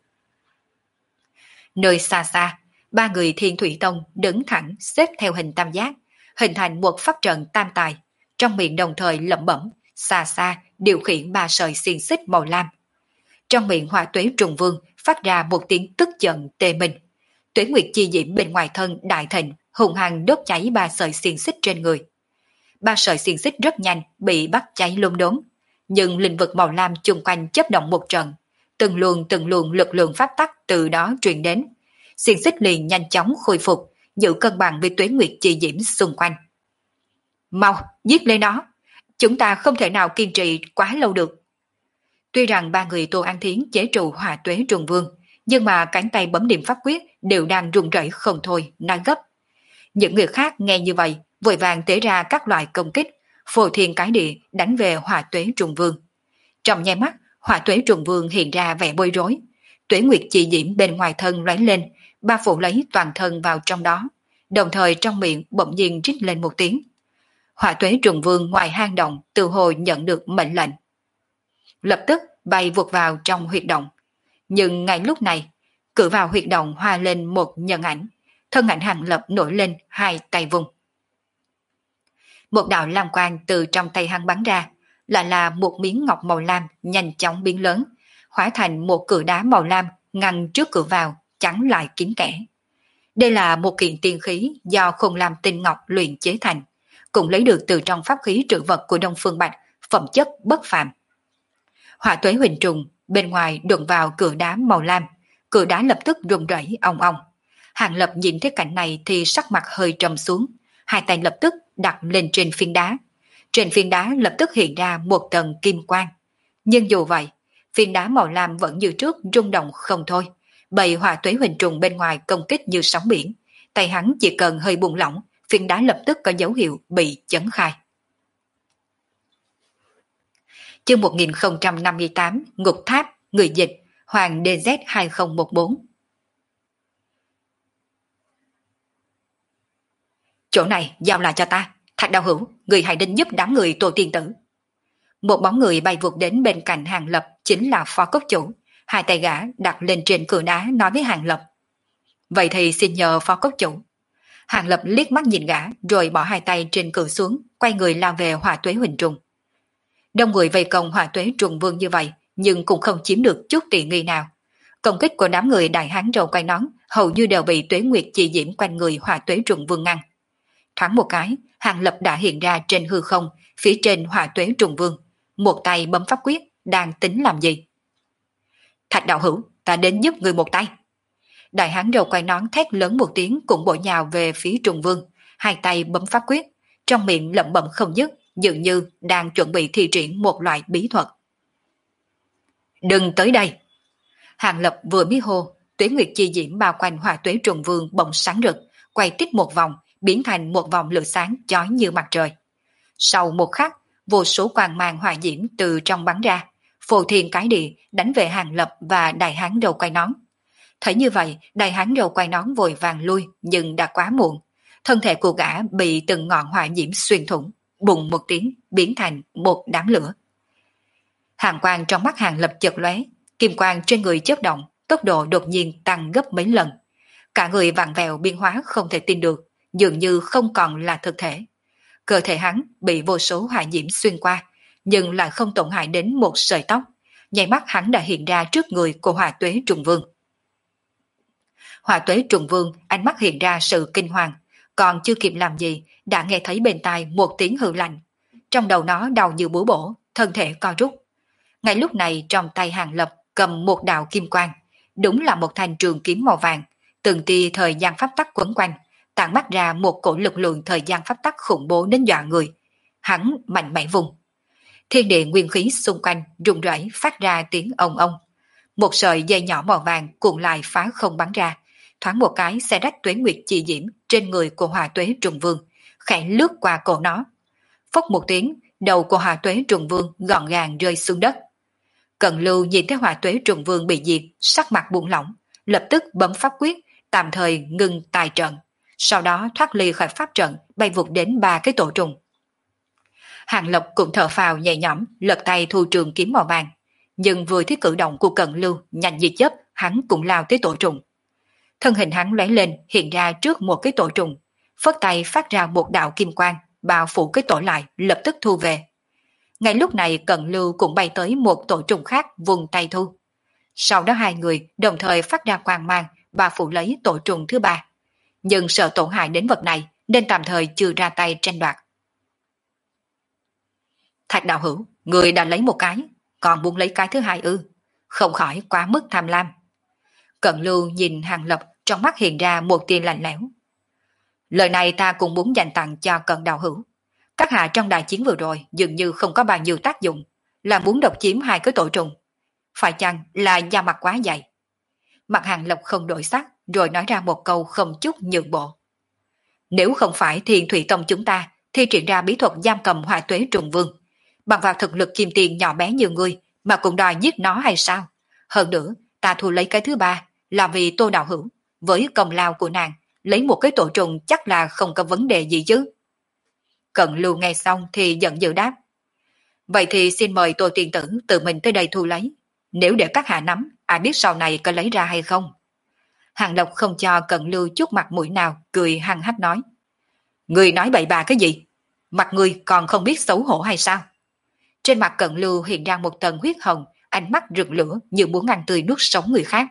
Nơi xa xa, ba người Thiên Thủy Tông đứng thẳng xếp theo hình tam giác, hình thành một pháp trận tam tài, trong miệng đồng thời lẩm bẩm, xa xa điều khiển ba sợi xiềng xích màu lam. Trong miệng hỏa tuế trùng vương phát ra một tiếng tức giận tê mình. Tuế nguyệt chi diễm bên ngoài thân đại thịnh hùng hăng đốt cháy ba sợi xiềng xích trên người. Ba sợi xiềng xích rất nhanh bị bắt cháy lung đốn, nhưng linh vực màu lam chung quanh chớp động một trận, từng luồng lực lượng pháp tắc từ đó truyền đến. Xiềng xích liền nhanh chóng khôi phục, giữ cân bằng với tuế nguyệt chi diễm xung quanh. Mau, giết lên nó. Chúng ta không thể nào kiên trì quá lâu được. Tuy rằng ba người Tô An Thiến chế trụ Hỏa Tuế Trùng Vương, nhưng mà cánh tay bấm điểm pháp quyết đều đang run rẩy không thôi, nói gấp. Những người khác nghe như vậy, vội vàng tế ra các loại công kích, phô thiên cái địa đánh về Hỏa Tuế Trùng Vương. Trong nháy mắt, Hỏa Tuế Trùng Vương hiện ra vẻ bối rối. Tuế Nguyệt chỉ diễm bên ngoài thân lóe lên, ba phủ lấy toàn thân vào trong đó, đồng thời trong miệng bỗng nhiên rít lên một tiếng. Hỏa Tuế Trùng Vương ngoài hang động từ hồi nhận được mệnh lệnh, lập tức bay vụt vào trong huyệt động. Nhưng ngay lúc này, cửa vào huyệt động hoa lên một nhân ảnh, thân ảnh Hàng Lập nổi lên, hai tay vùng. Một đạo lam quang từ trong tay hắn bắn ra, lại là một miếng ngọc màu lam nhanh chóng biến lớn, hóa thành một cửa đá màu lam ngăn trước cửa vào, chắn lại kín kẽ. Đây là một kiện tiên khí do Khôn Lam Tinh Ngọc luyện chế thành, cũng lấy được từ trong pháp khí trữ vật của Đông Phương Bạch, phẩm chất bất phàm. Hỏa Tuế Huỳnh Trùng bên ngoài đụng vào cửa đá màu lam, cửa đá lập tức rung rẩy ong ong. Hàng Lập nhìn thấy cảnh này thì sắc mặt hơi trầm xuống, hai tay lập tức đặt lên trên phiến đá. Trên phiến đá lập tức hiện ra một tầng kim quang. Nhưng dù vậy, phiến đá màu lam vẫn như trước rung động không thôi. Bầy Hỏa Tuế Huỳnh Trùng bên ngoài công kích như sóng biển, tay hắn chỉ cần hơi buông lỏng, phiến đá lập tức có dấu hiệu bị chấn khai. Chương 1058 Ngục Tháp, người dịch Hoàng DZ2014. Chỗ này giao lại cho ta, Thạch Đạo Hữu, người hãy đến giúp đám người Tô Tiên Tử. Một bóng người bay vụt đến bên cạnh Hàng Lập chính là phó cốc chủ, hai tay gã đặt lên trên cửa đá nói với Hàng Lập. Vậy thì xin nhờ phó cốc chủ. Hàng Lập liếc mắt nhìn gã rồi bỏ hai tay trên cửa xuống, quay người lao về Hỏa Tuế Huỳnh Trùng. Đông người vây công Hỏa Tuế Trùng Vương như vậy, nhưng cũng không chiếm được chút tiện nghi nào. Công kích của đám người đại hán râu quai nón hầu như đều bị Tuế Nguyệt chỉ diễm quanh người Hỏa Tuế Trùng Vương ngăn. Thoáng một cái, Hàng Lập đã hiện ra trên hư không, phía trên Hỏa Tuế Trùng Vương, một tay bấm pháp quyết, đang tính làm gì? Thạch Đạo Hữu, ta đến giúp người một tay. Đại hán râu quai nón thét lớn một tiếng cũng bổ nhào về phía Trùng Vương, hai tay bấm pháp quyết, trong miệng lẩm bẩm không dứt, dường như đang chuẩn bị thi triển một loại bí thuật. Đừng tới đây! Hàng Lập vừa mới hô, Tuế Nguyệt chi diễm bao quanh Hỏa Tuế Trùng Vương bỗng sáng rực, quay tít một vòng, biến thành một vòng lửa sáng chói như mặt trời. Sau một khắc, vô số quang mang hỏa diễm từ trong bắn ra, phô thiên cái địa đánh về Hàng Lập và đại hán râu quai nón. Thấy như vậy, đại hán râu quai nón vội vàng lui, nhưng đã quá muộn. Thân thể của gã bị từng ngọn hỏa diễm xuyên thủng, bùng một tiếng biến thành một đám lửa. Hàng quang trong mắt Hàng Lập chợt lóe, kim quang trên người chớp động, tốc độ đột nhiên tăng gấp mấy lần. Cả người vặn vẹo biến hóa không thể tin được, dường như không còn là thực thể. Cơ thể hắn bị vô số hỏa diễm xuyên qua, nhưng lại không tổn hại đến một sợi tóc. Nháy mắt hắn đã hiện ra trước người của Hỏa Tuế Trùng Vương. Hỏa Tuế Trùng Vương ánh mắt hiện ra sự kinh hoàng, còn chưa kịp làm gì đã nghe thấy bên tai một tiếng hừ lạnh. Trong đầu nó đau như búa bổ, thân thể co rút. Ngay lúc này trong tay Hàng Lập cầm một đạo kim quang, đúng là một thanh trường kiếm màu vàng, từng tia thời gian pháp tắc quấn quanh, tản mắt ra một cổ lực lượng thời gian pháp tắc khủng bố đến dọa người. Hắn mạnh mẽ vùng. Thiên địa nguyên khí xung quanh rung rẩy phát ra tiếng ong ong. Một sợi dây nhỏ màu vàng cuộn lại phá không bắn ra, thoáng một cái xe rách Tuế Nguyệt chi diễm trên người của Hỏa Tuế Trùng Vương, khẽ lướt qua cổ nó. Phốc một tiếng, đầu của Hỏa Tuế Trùng Vương gọn gàng rơi xuống đất. Cận Lưu nhìn thấy Hỏa Tuế Trùng Vương bị diệt, sắc mặt buông lỏng, lập tức bấm pháp quyết, tạm thời ngừng tài trận. Sau đó thoát ly khỏi pháp trận, bay vụt đến 3 cái tổ trùng. Hàng Lập cũng thở phào nhẹ nhõm, lật tay thu trường kiếm màu vàng. Nhưng vừa thấy cử động của Cận Lưu nhanh như chớp, hắn cũng lao tới tổ trùng. Thân hình hắn lóe lên hiện ra trước một cái tổ trùng, phất tay phát ra một đạo kim quang, bao phủ cái tổ lại, lập tức thu về. Ngay lúc này Cận Lưu cũng bay tới một tổ trùng khác vùng tay thu. Sau đó hai người đồng thời phát ra quang mang, bao phủ lấy tổ trùng thứ 3. Nhưng sợ tổn hại đến vật này nên tạm thời chưa ra tay tranh đoạt. Thạch Đạo Hữu, người đã lấy một cái, còn muốn lấy cái thứ 2 ư? Không khỏi quá mức tham lam. Cận Lưu nhìn Hàng Lập, trong mắt hiện ra một tia lạnh lẽo. Lời này ta cũng muốn dành tặng cho Cận Đạo Hữu. Các hạ trong đại chiến vừa rồi dường như không có bao nhiêu tác dụng, là muốn độc chiếm hai cái tổ trùng. Phải chăng là da mặt quá dày? Mặt Hàng Lập không đổi sắc, rồi nói ra một câu không chút nhượng bộ. Nếu không phải Thiên Thủy Tông chúng ta thi triển ra bí thuật giam cầm Hỏa Tuế Trùng Vương, bằng vào thực lực kim tiền nhỏ bé như ngươi mà cũng đòi giết nó hay sao? Hơn nữa, ta thu lấy cái thứ ba là vì Tô Đạo Hữu, với công lao của nàng, lấy một cái tổ trùng chắc là không có vấn đề gì chứ. Cận Lưu nghe xong thì giận dữ đáp. Vậy thì xin mời Tô Tiên Tử tự mình tới đây thu lấy. Nếu để các hạ nắm, ai biết sau này có lấy ra hay không? Hàng Lộc không cho Cận Lưu chút mặt mũi nào, cười hăng hắc nói. Người nói bậy bạ cái gì? Mặt người còn không biết xấu hổ hay sao? Trên mặt Cận Lưu hiện ra một tầng huyết hồng, ánh mắt rực lửa như muốn ăn tươi nuốt sống người khác.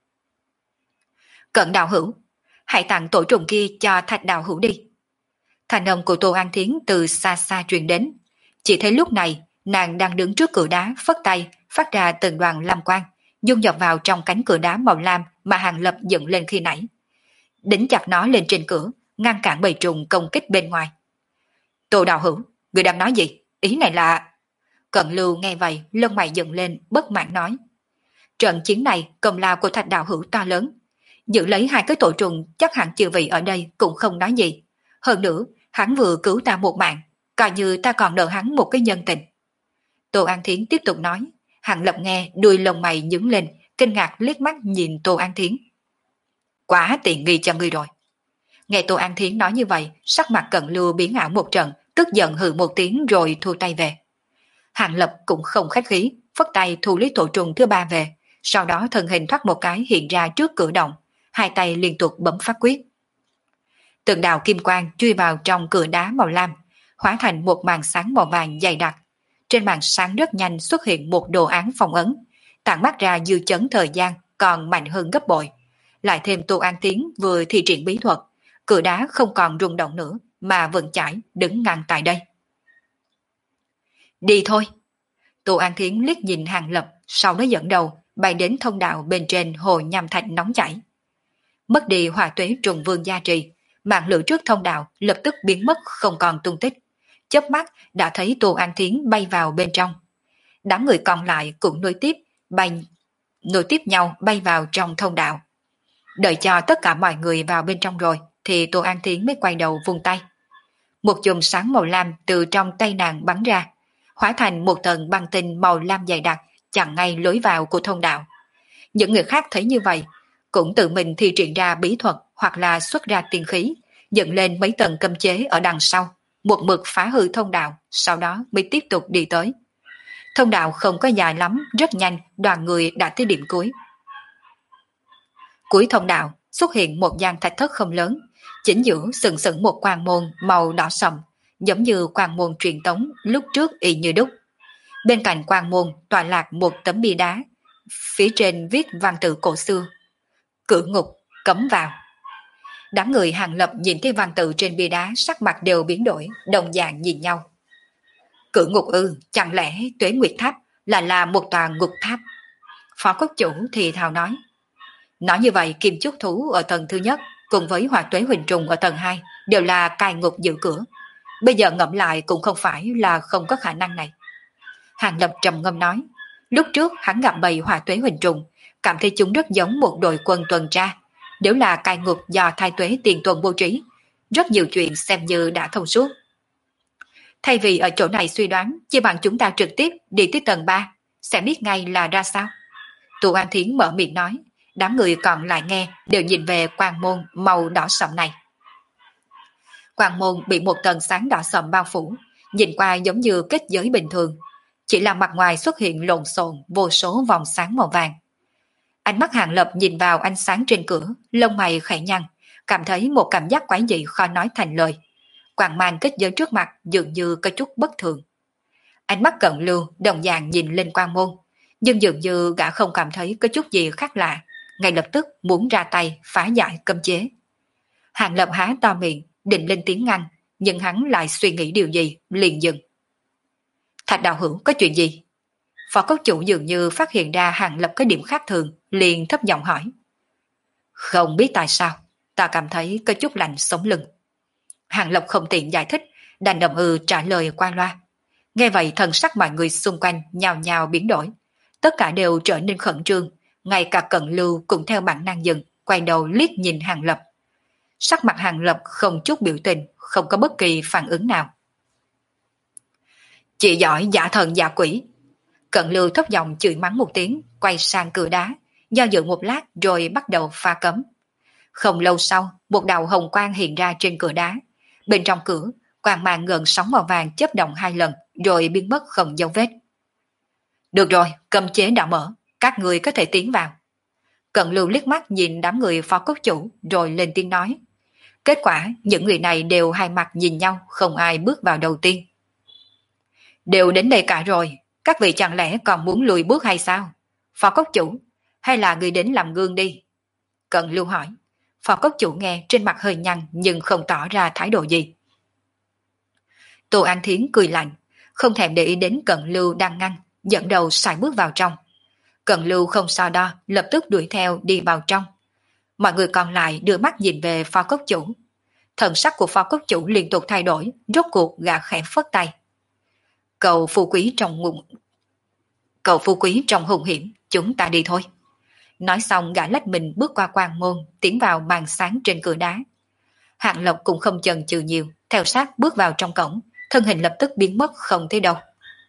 Cận Đạo Hữu, hãy tặng tổ trùng kia cho Thạch Đạo Hữu đi. Thành âm của Tô An Thiến từ xa xa truyền đến. Chỉ thấy lúc này, nàng đang đứng trước cửa đá, phất tay, phát ra từng đoàn lam quang, dung nhập vào trong cánh cửa đá màu lam mà Hàng Lập dựng lên khi nãy. Đính chặt nó lên trên cửa, ngăn cản bầy trùng công kích bên ngoài. Tô Đạo Hữu, người đang nói gì? Ý này là... Cận Lưu nghe vậy, lông mày dựng lên, bất mãn nói. Trận chiến này, công lao của Thạch Đạo Hữu to lớn. Giữ lấy hai cái tổ trùng, chắc hẳn chư vị ở đây cũng không nói gì. Hơn nữa, hắn vừa cứu ta một mạng, coi như ta còn nợ hắn một cái nhân tình. Tô An Thiến tiếp tục nói. Hàng Lập nghe, đuôi lông mày nhướng lên, kinh ngạc liếc mắt nhìn Tô An Thiến. Quá tiện nghi cho ngươi rồi. Nghe Tô An Thiến nói như vậy, sắc mặt Cận Lưu biến ảo một trận, tức giận hừ một tiếng rồi thu tay về. Hàng Lập cũng không khách khí, phất tay thu lấy tổ trùng thứ ba về, sau đó thân hình thoát một cái hiện ra trước cửa động, hai tay liên tục bấm pháp quyết. Từng đạo kim quang chui vào trong cửa đá màu lam, hóa thành một màn sáng màu vàng dày đặc. Trên màn sáng rất nhanh xuất hiện một đồ án phong ấn, tản mát ra dư chấn thời gian còn mạnh hơn gấp bội. Lại thêm Tô An Tiến vừa thi triển bí thuật, cửa đá không còn rung động nữa mà vững chãi đứng ngăn tại đây. Đi thôi. Tô An Thiến liếc nhìn Hàng Lập, sau đó dẫn đầu bay đến thông đạo bên trên hồ nham thạch nóng chảy. Mất đi Hỏa Tuế Trùng Vương gia trì, mạng lửa trước thông đạo lập tức biến mất không còn tung tích. Chớp mắt đã thấy Tô An Thiến bay vào bên trong. Đám người còn lại cũng nối tiếp nhau bay vào trong thông đạo. Đợi cho tất cả mọi người vào bên trong rồi thì Tô An Thiến mới quay đầu vung tay. Một chùm sáng màu lam từ trong tay nàng bắn ra, hóa thành một tầng băng tinh màu lam dày đặc chặn ngay lối vào của thông đạo. Những người khác thấy như vậy cũng tự mình thi triển ra bí thuật hoặc là xuất ra tiên khí, dựng lên mấy tầng cấm chế ở đằng sau, một mực phá hư thông đạo, sau đó mới tiếp tục đi tới. Thông đạo không có dài lắm, rất nhanh đoàn người đã tới điểm cuối. Cuối thông đạo xuất hiện một gian thạch thất không lớn, chính giữa sừng sững một quan môn màu đỏ sậm, giống như quan môn truyền tống lúc trước y như đúc. Bên cạnh quan môn tọa lạc một tấm bia đá, phía trên viết văn tự cổ xưa: Cử ngục, cấm vào. Đám người Hàng Lập nhìn thấy văn tự trên bia đá, sắc mặt đều biến đổi, đồng dạng nhìn nhau. Cử ngục ư? Chẳng lẽ Tuế Nguyệt Tháp là một tòa ngục tháp? Phó cốc chủ thì thào nói. Nói như vậy, Kim Chúc Thú ở tầng thứ nhất cùng với Hỏa Tuế Huỳnh Trùng ở tầng 2 đều là cai ngục giữ cửa. Bây giờ ngẫm lại cũng không phải là không có khả năng này. Hàng Lập trầm ngâm nói. Lúc trước hắn gặp bầy Hỏa Tuế Huỳnh Trùng, cảm thấy chúng rất giống một đội quân tuần tra. Nếu là cai ngục do Thái Tuế Tiền Tuần bố trí, rất nhiều chuyện xem như đã thông suốt. Thay vì ở chỗ này suy đoán, chỉ bằng chúng ta trực tiếp đi tới tầng 3, sẽ biết ngay là ra sao. Tô An Thiến mở miệng nói, đám người còn lại nghe đều nhìn về quan môn màu đỏ sậm này. Quan môn bị một tầng sáng đỏ sậm bao phủ, nhìn qua giống như kết giới bình thường, chỉ là mặt ngoài xuất hiện lộn xộn vô số vòng sáng màu vàng. Ánh mắt Hàng Lập nhìn vào ánh sáng trên cửa, lông mày khẽ nhăn, cảm thấy một cảm giác quái dị khó nói thành lời. Quang mang kết giới trước mặt dường như có chút bất thường. Ánh mắt Cận Lưu đồng dạng nhìn lên quan môn, nhưng dường như gã không cảm thấy có chút gì khác lạ, ngay lập tức muốn ra tay phá giải cấm chế. Hàng Lập há to miệng, định lên tiếng ngăn, nhưng hắn lại suy nghĩ điều gì, liền dừng. Thạch đạo hữu có chuyện gì? Phó cốc chủ dường như phát hiện ra Hàng Lập có điểm khác thường, liền thấp giọng hỏi. Không biết tại sao, ta cảm thấy có chút lạnh sống lưng. Hàng Lập không tiện giải thích, đành ậm ừ trả lời qua loa. Nghe vậy thần sắc mọi người xung quanh nhào nhào biến đổi. Tất cả đều trở nên khẩn trương, ngay cả Cận Lưu cũng theo bản năng dừng, quay đầu liếc nhìn Hàng Lập. Sắc mặt Hàng Lập không chút biểu tình, không có bất kỳ phản ứng nào. Chị giỏi giả thần giả quỷ. Cận Lưu thấp giọng chửi mắng một tiếng, quay sang cửa đá, do dự một lát rồi bắt đầu pha cấm. Không lâu sau, một đạo hồng quang hiện ra trên cửa đá. Bên trong cửa, quang mang gần sóng màu vàng chớp động 2 lần, rồi biến mất không dấu vết. Được rồi, cấm chế đã mở, các người có thể tiến vào. Cận Lưu liếc mắt nhìn đám người phó cốc chủ, rồi lên tiếng nói. Kết quả, những người này đều hai mặt nhìn nhau, không ai bước vào đầu tiên. Đều đến đây cả rồi, các vị chẳng lẽ còn muốn lùi bước hay sao? Phó cốc chủ, hay là người đến làm gương đi? Cận Lưu hỏi. Phó cốc chủ nghe trên mặt hơi nhăn nhưng không tỏ ra thái độ gì. Tô An Thiến cười lạnh, không thèm để ý đến Cận Lưu đang ngăn, dẫn đầu sải bước vào trong. Cận Lưu không so đo, lập tức đuổi theo đi vào trong. Mọi người còn lại đưa mắt nhìn về phó cốc chủ. Thần sắc của phó cốc chủ liên tục thay đổi, rốt cuộc gã khẽ phất tay. Cậu phú quý trong hung hiểm, chúng ta đi thôi. Nói xong gã lách mình bước qua quan môn, tiến vào màn sáng trên cửa đá. Hạng Lộc cũng không chần chừ nhiều, theo sát bước vào trong cổng, thân hình lập tức biến mất không thấy đâu.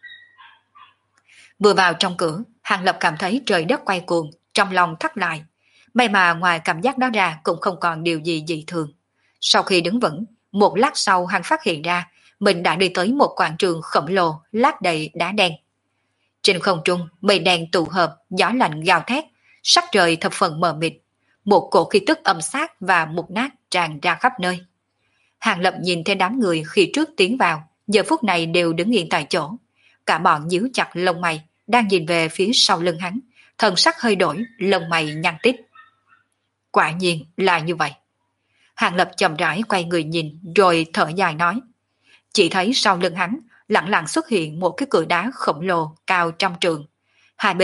Vừa vào trong cửa, Hạng Lộc cảm thấy trời đất quay cuồng, trong lòng thắt lại. May mà ngoài cảm giác đó ra cũng không còn điều gì dị thường. Sau khi đứng vững, một lát sau hắn phát hiện ra mình đã đi tới một quảng trường khổng lồ lát đầy đá đen. Trên không trung, mây đen tụ hợp, gió lạnh gào thét, sắc trời thập phần mờ mịt. Một cổ khí tức âm sát và mục nát tràn ra khắp nơi. Hàng Lập nhìn thấy đám người khi trước tiến vào, giờ phút này đều đứng yên tại chỗ. Cả bọn nhíu chặt lông mày, đang nhìn về phía sau lưng hắn, thần sắc hơi đổi, lông mày nhăn tít. Quả nhiên là như vậy. Hàng Lập chậm rãi quay người nhìn, rồi thở dài nói. Chỉ thấy sau lưng hắn, lặng lặng xuất hiện một cái cửa đá khổng lồ cao 100 trượng. Hai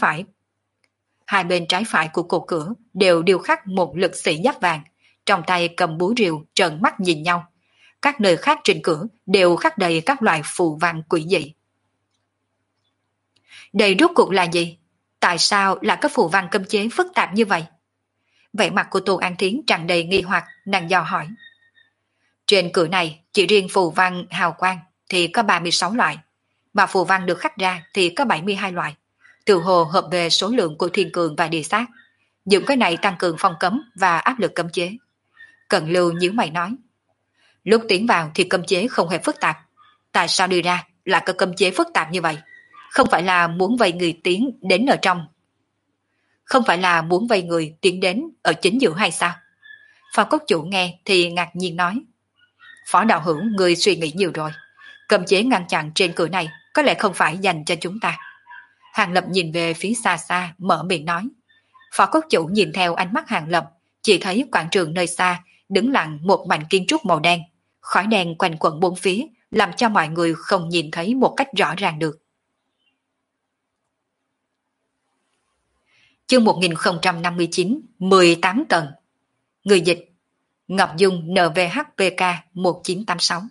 bên trái phải của cột cửa đều điêu khắc một lực sĩ giáp vàng, trong tay cầm búa rìu trợn mắt nhìn nhau. Các nơi khác trên cửa đều khắc đầy các loại phù văn quỷ dị. Đây rốt cuộc là gì? Tại sao lại có phù văn cấm chế phức tạp như vậy? Vẻ mặt của Tô An Thiến tràn đầy nghi hoặc, nàng dò hỏi. Trên cửa này, chỉ riêng phù văn hào quang thì có 36 loại, mà phù văn được khắc ra thì có 72 loại. Từ hồ hợp về số lượng của thiên cường và địa sát. Dùng cái này tăng cường phong cấm và áp lực cấm chế. Cận Lưu nhíu mày nói. Lúc tiến vào thì cấm chế không hề phức tạp. Tại sao đi ra lại có cấm chế phức tạp như vậy? Không phải là muốn vây người tiến đến ở trong. Không phải là muốn vây người tiến đến ở chính giữa hay sao? Phó cốc chủ nghe thì ngạc nhiên nói. Phó đạo hữu, người suy nghĩ nhiều rồi. Cấm chế ngăn chặn trên cửa này có lẽ không phải dành cho chúng ta. Hàng Lập nhìn về phía xa xa, mở miệng nói. Phó cốc chủ nhìn theo ánh mắt Hàng Lập, chỉ thấy quảng trường nơi xa đứng lặng một mảnh kiến trúc màu đen. Khói đen quanh quẩn bốn phía, làm cho mọi người không nhìn thấy một cách rõ ràng được. Chương 1059, 18 tầng. Người dịch Ngọc Dung NVHPK 1986.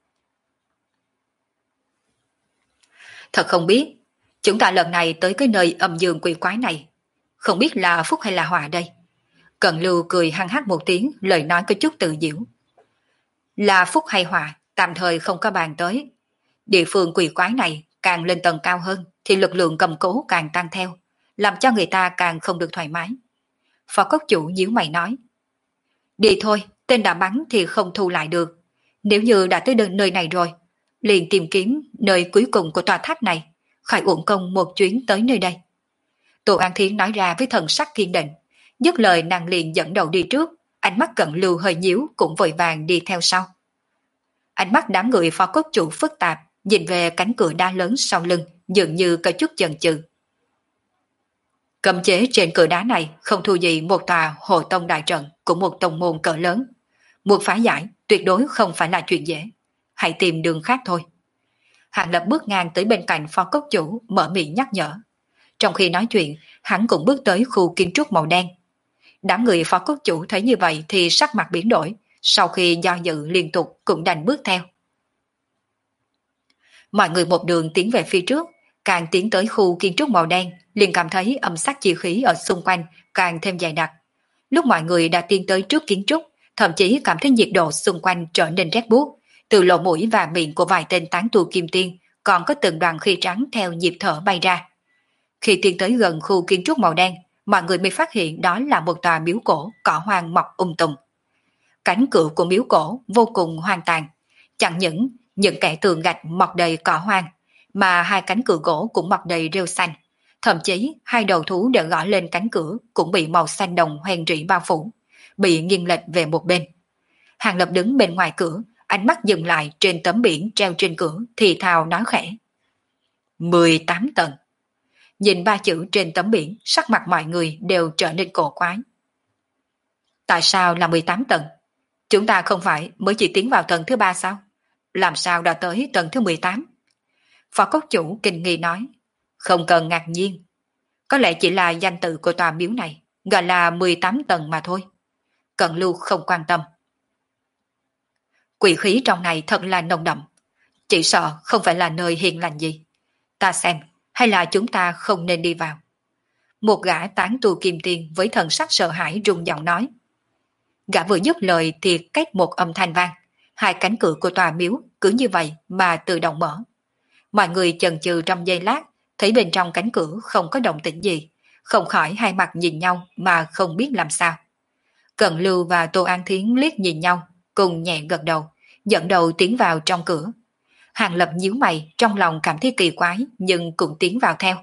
Thật không biết, chúng ta lần này tới cái nơi âm dương quỷ quái này, không biết là phúc hay là họa đây. Cận Lưu cười hăng hắc một tiếng, lời nói có chút tự giễu. Là phúc hay họa, tạm thời không có bàn tới. Địa phương quỷ quái này càng lên tầng cao hơn thì lực lượng cầm cố càng tăng theo, làm cho người ta càng không được thoải mái. Phó cốc chủ nhíu mày nói. Đi thôi, tên đã bắn thì không thu lại được. Nếu như đã tới nơi này rồi, liền tìm kiếm nơi cuối cùng của tòa tháp này, khỏi uổng công một chuyến tới nơi đây. Tô An Thiến nói ra với thần sắc kiên định, dứt lời nàng liền dẫn đầu đi trước, ánh mắt Cận Lưu hơi nhíu cũng vội vàng đi theo sau. Ánh mắt đám người phó cốc chủ phức tạp, nhìn về cánh cửa đá lớn sau lưng, dường như có chút chần chừ. Cấm chế trên cửa đá này không thua gì một tòa hộ tông đại trận của một tông môn cỡ lớn. Muốn phá giải tuyệt đối không phải là chuyện dễ. Hãy tìm đường khác thôi. Hàng Lập bước ngang tới bên cạnh phó cốc chủ, mở miệng nhắc nhở. Trong khi nói chuyện, hắn cũng bước tới khu kiến trúc màu đen. Đám người phó cốc chủ thấy như vậy thì sắc mặt biến đổi, sau khi do dự liên tục cũng đành bước theo. Mọi người một đường tiến về phía trước, càng tiến tới khu kiến trúc màu đen, liền cảm thấy âm sắc chi khí ở xung quanh càng thêm dày đặc. Lúc mọi người đã tiến tới trước kiến trúc, thậm chí cảm thấy nhiệt độ xung quanh trở nên rét buốt, từ lỗ mũi và miệng của vài tên tán tu kim tiên còn có từng đoàn khí trắng theo nhịp thở bay ra. Khi tiến tới gần khu kiến trúc màu đen, mọi người mới phát hiện đó là một tòa miếu cổ cỏ hoang mọc tùm. Cánh cửa của miếu cổ vô cùng hoang tàn, chẳng những kẻ tường gạch mọc đầy cỏ hoang, mà hai cánh cửa gỗ cũng mọc đầy rêu xanh. Thậm chí hai đầu thú đã gõ lên cánh cửa cũng bị màu xanh đồng hoen rỉ bao phủ, bị nghiêng lệch về một bên. Hàng Lập đứng bên ngoài cửa, ánh mắt dừng lại trên tấm biển treo trên cửa, thì thào nói khẽ. 18 tầng. Nhìn ba chữ trên tấm biển, sắc mặt mọi người đều trở nên cổ quái. Tại sao là 18 tầng? Chúng ta không phải mới chỉ tiến vào tầng thứ 3 sao? Làm sao đã tới tầng thứ 18? Phó cốc chủ kinh nghi nói. Không cần ngạc nhiên. Có lẽ chỉ là danh tự của tòa miếu này, gọi là 18 tầng mà thôi. Cận Lưu không quan tâm. Quỷ khí trong này thật là nồng đậm. Chỉ sợ không phải là nơi hiền lành gì. Ta xem, hay là chúng ta không nên đi vào. Một gã tán tu kim tiên với thần sắc sợ hãi rung giọng nói. Gã vừa dứt lời thì két một âm thanh vang. Hai cánh cửa của tòa miếu cứ như vậy mà tự động mở. Mọi người chần chừ trong giây lát, thấy bên trong cánh cửa không có động tĩnh gì, không khỏi hai mặt nhìn nhau mà không biết làm sao. Cận Lưu và Tô An Thiến liếc nhìn nhau, cùng nhẹ gật đầu, dẫn đầu tiến vào trong cửa. Hàng Lập nhíu mày, trong lòng cảm thấy kỳ quái, nhưng cũng tiến vào theo.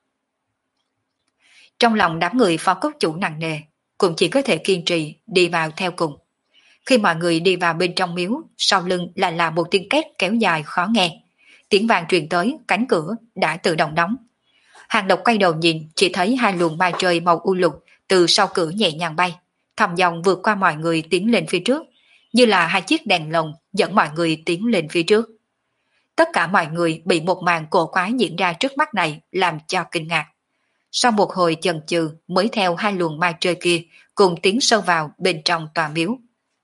Trong lòng đám người phó cốc chủ nặng nề, cũng chỉ có thể kiên trì đi vào theo cùng. Khi mọi người đi vào bên trong miếu, sau lưng lại là một tiếng két kéo dài khó nghe. Tiếng vàng truyền tới, cánh cửa đã tự động đóng. Hàng Lập quay đầu nhìn, chỉ thấy hai luồng mai trời màu u lục từ sau cửa nhẹ nhàng bay, thầm dòng vượt qua mọi người tiến lên phía trước, như là hai chiếc đèn lồng dẫn mọi người tiến lên phía trước. Tất cả mọi người bị một màn cổ quái diễn ra trước mắt này làm cho kinh ngạc. Sau một hồi chần chừ mới theo hai luồng mai trời kia cùng tiến sâu vào bên trong tòa miếu.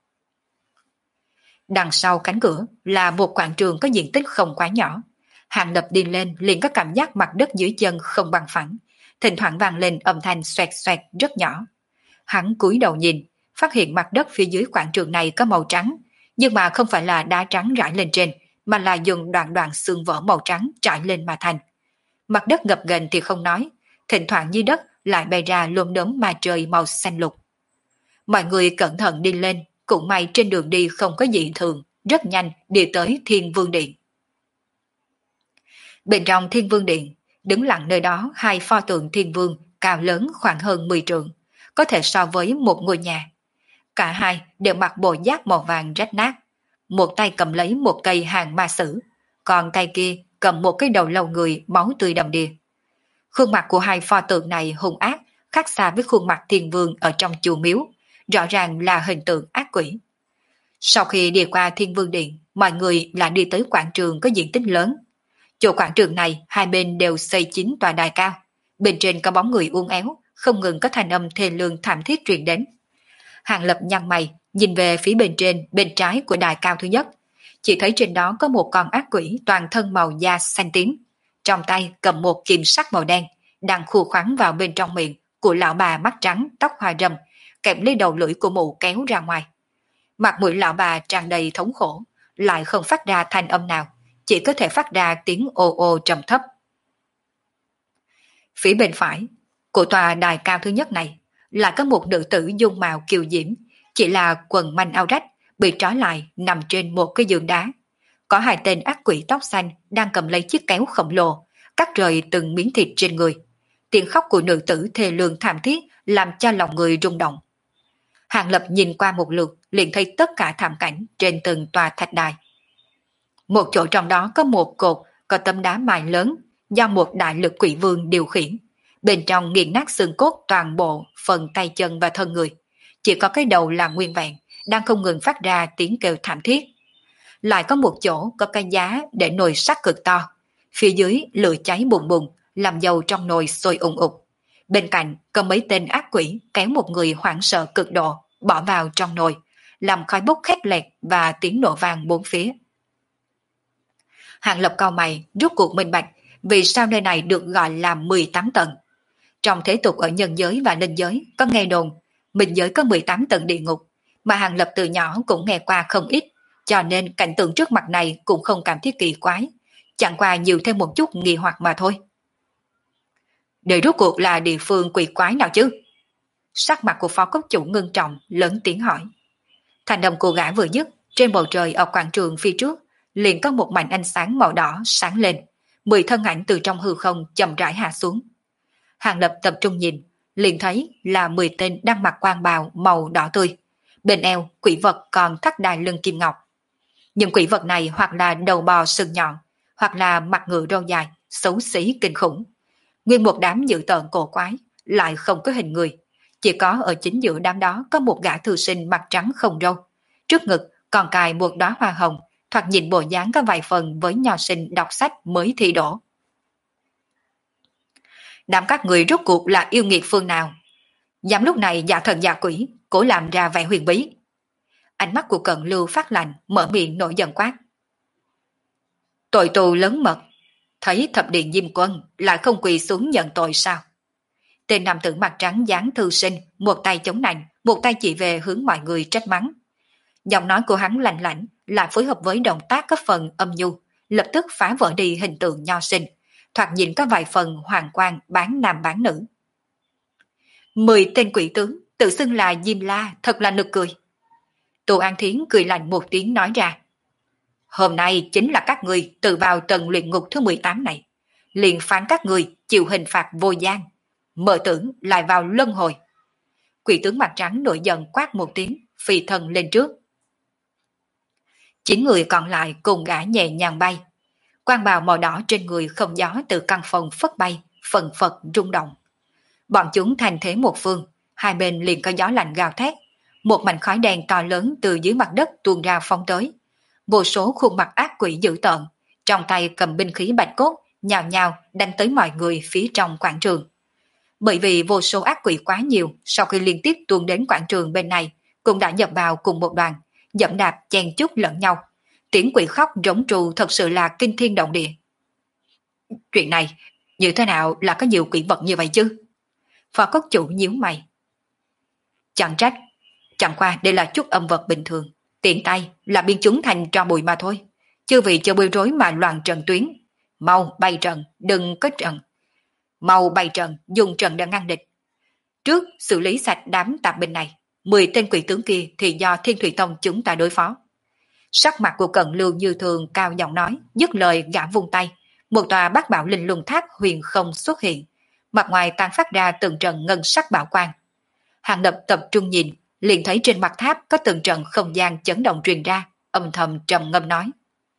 Đằng sau cánh cửa là một quảng trường có diện tích không quá nhỏ. Hàng Lập đi lên liền có cảm giác mặt đất dưới chân không bằng phẳng, thỉnh thoảng vang lên âm thanh xoẹt xoẹt rất nhỏ. Hắn cúi đầu nhìn, phát hiện mặt đất phía dưới quảng trường này có màu trắng, nhưng mà không phải là đá trắng rải lên trên, mà là dùng đoạn đoạn xương vỡ màu trắng trải lên mà thành. Mặt đất gập ghềnh thì không nói, thỉnh thoảng dưới đất lại bay ra lốm đốm ma trời màu xanh lục. Mọi người cẩn thận đi lên, cũng may trên đường đi không có dị thường, rất nhanh đi tới Thiên Vương Điện. Bên trong Thiên Vương Điện, đứng lặng nơi đó hai pho tượng Thiên Vương cao lớn khoảng hơn 10 trượng, có thể so với một ngôi nhà. Cả hai đều mặc bộ giáp màu vàng rách nát, một tay cầm lấy một cây hàng ma sử, còn tay kia cầm một cái đầu lâu người máu tươi đầm đìa. Khuôn mặt của hai pho tượng này hung ác, khác xa với khuôn mặt Thiên Vương ở trong chùa miếu, rõ ràng là hình tượng ác quỷ. Sau khi đi qua Thiên Vương Điện, mọi người lại đi tới quảng trường có diện tích lớn. Chỗ quảng trường này hai bên đều xây 9 tòa đài cao, bên trên có bóng người uốn éo, không ngừng có thanh âm thê lương thảm thiết truyền đến. Hàng Lập nhăn mày, nhìn về phía bên trên, bên trái của đài cao thứ nhất, chỉ thấy trên đó có một con ác quỷ toàn thân màu da xanh tím, trong tay cầm một kiềm sắt màu đen, đang khua khoắn vào bên trong miệng của lão bà mắt trắng tóc hoa râm, kèm lấy đầu lưỡi của mụ kéo ra ngoài. Mặt mũi lão bà tràn đầy thống khổ, lại không phát ra thanh âm nào, chỉ có thể phát ra tiếng ồ ồ trầm thấp. Phía bên phải của tòa đài cao thứ nhất này là có một nữ tử dung mạo kiều diễm, chỉ là quần manh áo rách, bị trói lại nằm trên một cái giường đá. Có hai tên ác quỷ tóc xanh đang cầm lấy chiếc kéo khổng lồ, cắt rời từng miếng thịt trên người. Tiếng khóc của nữ tử thê lương thảm thiết làm cho lòng người rung động. Hàng Lập nhìn qua một lượt liền thấy tất cả thảm cảnh trên từng tòa thạch đài. Một chỗ trong đó có một cột có tấm đá mài lớn do một đại lực quỷ vương điều khiển. Bên trong nghiền nát xương cốt toàn bộ phần tay chân và thân người. Chỉ có cái đầu là nguyên vẹn, đang không ngừng phát ra tiếng kêu thảm thiết. Lại có một chỗ có cái giá để nồi sắt cực to. Phía dưới lửa cháy bùng bùng, làm dầu trong nồi sôi ùng ục. Bên cạnh có mấy tên ác quỷ kéo một người hoảng sợ cực độ, bỏ vào trong nồi, làm khói bốc khét lẹt và tiếng nổ vang bốn phía. Hàng Lập cau mày, rút cuộc minh bạch, vì sao nơi này được gọi là 18 tầng. Trong thế tục ở nhân giới và linh giới có nghe đồn, minh giới có 18 tầng địa ngục, mà Hàng Lập từ nhỏ cũng nghe qua không ít, cho nên cảnh tượng trước mặt này cũng không cảm thấy kỳ quái, chẳng qua nhiều thêm một chút nghi hoặc mà thôi. Đây rốt cuộc là địa phương quỷ quái nào chứ? Sắc mặt của phó cốc chủ ngưng trọng, lớn tiếng hỏi. Thành âm cô gã vừa dứt, trên bầu trời ở quảng trường phía trước, liền có một mảnh ánh sáng màu đỏ sáng lên, 10 thân ảnh từ trong hư không chậm rãi hạ xuống. Hàng Lập tập trung nhìn, liền thấy là 10 tên đang mặc quan bào màu đỏ tươi. Bên eo, quỷ vật còn thắt đai lưng kim ngọc. Những quỷ vật này hoặc là đầu bò sừng nhọn, hoặc là mặt ngựa râu dài, xấu xí kinh khủng. Nguyên một đám dữ tợn cổ quái, lại không có hình người. Chỉ có ở chính giữa đám đó có một gã thư sinh mặt trắng không râu. Trước ngực còn cài một đóa hoa hồng, thoạt nhìn bộ dáng có vài phần với nho sinh đọc sách mới thi đỗ. Đám các người rốt cuộc là yêu nghiệt phương nào? Dám lúc này giả thần giả quỷ, cố làm ra vẻ huyền bí. Ánh mắt của Cận Lưu phát lạnh, mở miệng nổi giận quát. Tội tù lớn mật, thấy thập điện Diêm Quân lại không quỳ xuống nhận tội sao? Tên nam tử mặt trắng dáng thư sinh, một tay chống nạnh, một tay chỉ về hướng mọi người trách mắng. Giọng nói của hắn lạnh lạnh, lại phối hợp với động tác có phần âm nhu, lập tức phá vỡ đi hình tượng nho sinh, thoạt nhìn có vài phần hoàng quan bán nam bán nữ. 10 tên quỷ tướng, tự xưng là Diêm La, thật là nực cười. Tô An Thiến cười lạnh một tiếng nói ra. Hôm nay chính là các người tự vào tầng luyện ngục thứ 18 này, liền phán các người chịu hình phạt vô gian, mở tưởng lại vào luân hồi. Quỷ tướng mặt trắng nổi giận quát một tiếng, phi thân lên trước. 9 người còn lại cùng gã nhẹ nhàng bay. Quan bào màu đỏ trên người không gió từ căn phòng phất bay, phần phật rung động. Bọn chúng thành thế một phương, hai bên liền có gió lạnh gào thét. Một mảnh khói đen to lớn từ dưới mặt đất tuôn ra phóng tới. Vô số khuôn mặt ác quỷ dữ tợn, trong tay cầm binh khí bạch cốt, nhào nhào đánh tới mọi người phía trong quảng trường. Bởi vì vô số ác quỷ quá nhiều, sau khi liên tiếp tuôn đến quảng trường bên này, cũng đã nhập vào cùng một đoàn, dẫm đạp chen chúc lẫn nhau. Tiếng quỷ khóc rống tru thật sự là kinh thiên động địa. Chuyện này, như thế nào là có nhiều quỷ vật như vậy chứ? Phó cốc chủ nhíu mày. Chẳng trách, chẳng qua đây là chút âm vật bình thường, tiện tay là biến chúng thành tro bụi mà thôi. Chưa vì cho bối rối mà loạn trận tuyến. Mau bay trận, đừng có trận. Mau bay trận, dùng trận để ngăn địch. Trước xử lý sạch đám tạp binh này, 10 tên quỷ tướng kia thì do Thiên Thủy Tông chúng ta đối phó. Sắc mặt của Cận Lưu như thường cao giọng nói, dứt lời gã vung tay, một tòa bát bảo linh luân tháp huyền không xuất hiện, mặt ngoài tàn phát ra từng trận ngân sắc bảo quang. Hàng Lập tập trung nhìn, liền thấy trên mặt tháp có từng trận không gian chấn động truyền ra, âm thầm trầm ngâm nói: